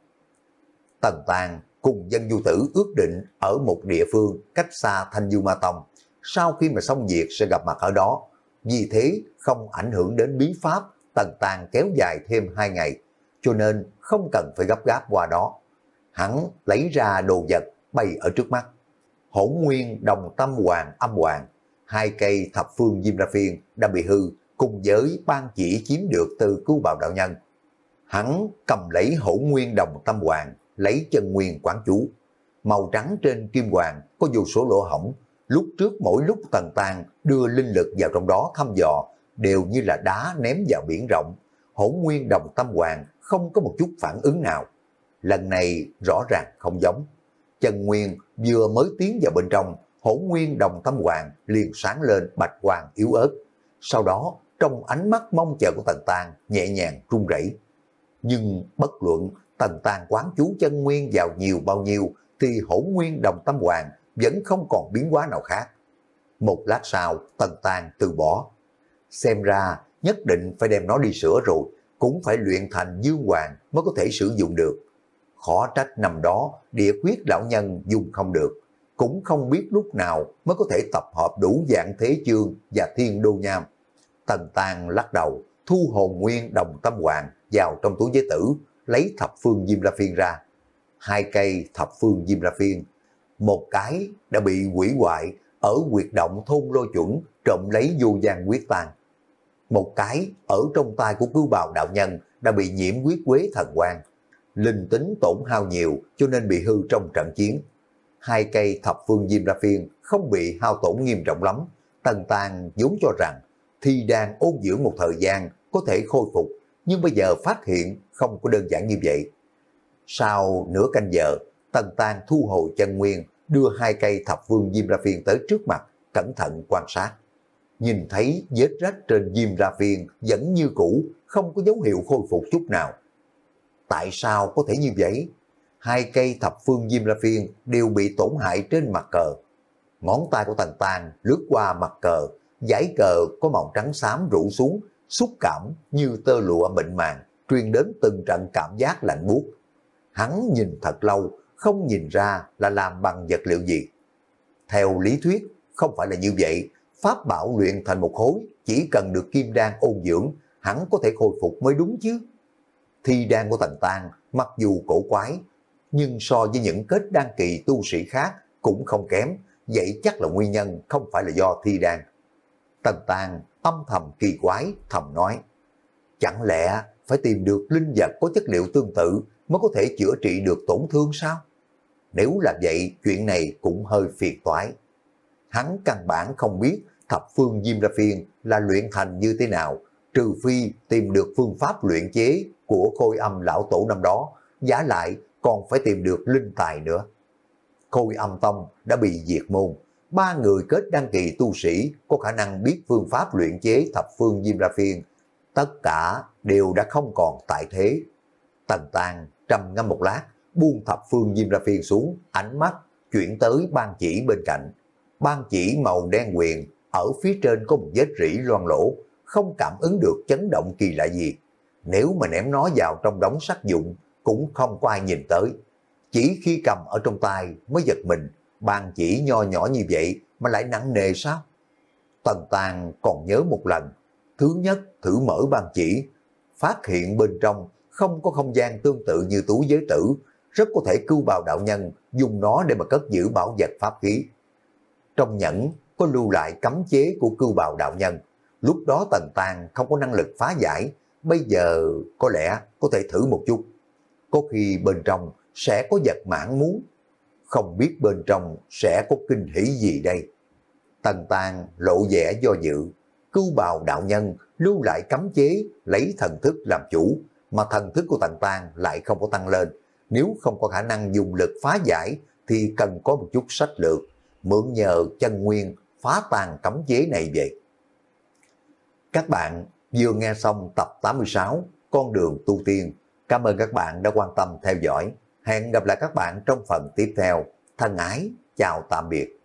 Tần Tàng cùng Dân Du Tử ước định ở một địa phương cách xa Thanh Du Ma Tông. Sau khi mà xong việc sẽ gặp mặt ở đó. Vì thế không ảnh hưởng đến bí pháp, Tần Tàng kéo dài thêm hai ngày, cho nên không cần phải gấp gáp qua đó. Hắn lấy ra đồ vật bày ở trước mắt. Hỗn nguyên đồng tâm hoàng âm hoàng, hai cây thập phương diêm la phiên đã bị hư, cùng với ban chỉ chiếm được từ Cưu Bào đạo nhân. Hắn cầm lấy hỗn nguyên đồng tâm hoàng, lấy chân nguyên quán chú. Màu trắng trên kim hoàng có vô số lỗ hổng. Lúc trước mỗi lúc Tần Tàng đưa linh lực vào trong đó thăm dò, đều như là đá ném vào biển rộng. Hỗn nguyên đồng tâm hoàng không có một chút phản ứng nào. Lần này rõ ràng không giống. Chân nguyên vừa mới tiến vào bên trong, hỗn nguyên đồng tâm hoàng liền sáng lên bạch quang yếu ớt. Sau đó, trong ánh mắt mong chờ của Tần Tàng nhẹ nhàng run rẩy. Nhưng bất luận Tần Tàng quán chú chân nguyên vào nhiều bao nhiêu, thì hỗn nguyên đồng tâm hoàng vẫn không còn biến hóa nào khác. Một lát sau, Tần Tàng từ bỏ. Xem ra nhất định phải đem nó đi sửa rồi, cũng phải luyện thành dương hoàng mới có thể sử dụng được. Khó trách năm đó địa quyết lão nhân dùng không được, cũng không biết lúc nào mới có thể tập hợp đủ dạng thế chương và thiên đô nham. Tần Tàng lắc đầu, thu hồn nguyên đồng tâm hoàng vào trong túi giới tử, lấy thập phương diêm la phiên ra. Hai cây thập phương diêm la phiên, một cái đã bị hủy hoại ở huyệt động thôn lôi chuẩn trộm lấy vô gian quyết tàn. Một cái ở trong tay của Cưu Bào đạo nhân đã bị nhiễm huyết quế thần quang. Linh tính tổn hao nhiều cho nên bị hư trong trận chiến. Hai cây thập phương diêm la phiên không bị hao tổn nghiêm trọng lắm. Tần Tàng vốn cho rằng thi đan ôn dưỡng một thời gian có thể khôi phục, nhưng bây giờ phát hiện không có đơn giản như vậy. Sau nửa canh giờ, Tần Tàng thu hồi chân nguyên, đưa hai cây thập phương diêm la phiên tới trước mặt, cẩn thận quan sát. Nhìn thấy vết rách trên diêm la phiên vẫn như cũ, không có dấu hiệu khôi phục chút nào. Tại sao có thể như vậy? Hai cây thập phương diêm la phiên đều bị tổn hại trên mặt cờ. Ngón tay của Tần Tàng lướt qua mặt cờ, dải cờ có màu trắng xám rủ xuống, xúc cảm như tơ lụa mịn màng, truyền đến từng trận cảm giác lạnh buốt. Hắn nhìn thật lâu, không nhìn ra là làm bằng vật liệu gì. Theo lý thuyết, không phải là như vậy. Pháp bảo luyện thành một khối, chỉ cần được kim đan ôn dưỡng, hắn có thể khôi phục mới đúng chứ. Thi đan của Tần Tàng mặc dù cổ quái, nhưng so với những kết đan kỳ tu sĩ khác cũng không kém, vậy chắc là nguyên nhân không phải là do thi đan. Tần Tàng âm thầm kỳ quái, thầm nói, chẳng lẽ phải tìm được linh vật có chất liệu tương tự mới có thể chữa trị được tổn thương sao? Nếu là vậy, chuyện này cũng hơi phiền toái. Hắn căn bản không biết thập phương diêm la phiên là luyện thành như thế nào, trừ phi tìm được phương pháp luyện chế của Khôi Âm lão tổ năm đó, giả lại còn phải tìm được linh tài nữa. Khôi Âm tông đã bị diệt môn, ba người kết đăng kỳ tu sĩ có khả năng biết phương pháp luyện chế thập phương diêm la phiên, tất cả đều đã không còn tại thế. Tần Tàng trầm ngâm một lát, buông thập phương diêm la phiên xuống, ánh mắt chuyển tới ban chỉ bên cạnh. Ban chỉ màu đen huyền, ở phía trên có một vết rỉ loang lỗ, không cảm ứng được chấn động kỳ lạ gì. Nếu mà ném nó vào trong đống sắt dụng, cũng không có ai nhìn tới. Chỉ khi cầm ở trong tay mới giật mình, ban chỉ nho nhỏ như vậy mà lại nặng nề sao? Tần Tàng còn nhớ một lần, thứ nhất thử mở ban chỉ, phát hiện bên trong không có không gian tương tự như túi giới tử, rất có thể Cưu Bào đạo nhân dùng nó để mà cất giữ bảo vật pháp khí. Trong nhẫn có lưu lại cấm chế của Cưu Bào đạo nhân, lúc đó Tần Tàng không có năng lực phá giải, bây giờ có lẽ có thể thử một chút. có khi bên trong sẽ có vật mãn muốn, không biết bên trong sẽ có kinh hỉ gì đây. Tần Tàng lộ vẻ do dự, Cưu Bào đạo nhân lưu lại cấm chế lấy thần thức làm chủ, mà thần thức của Tần Tàng lại không có tăng lên. Nếu không có khả năng dùng lực phá giải thì cần có một chút sách lược, mượn nhờ chân nguyên phá tan cấm chế này vậy. Các bạn vừa nghe xong tập tám mươi sáu Con đường tu tiên. Cảm ơn các bạn đã quan tâm theo dõi. Hẹn gặp lại các bạn trong phần tiếp theo. Thân ái, chào tạm biệt.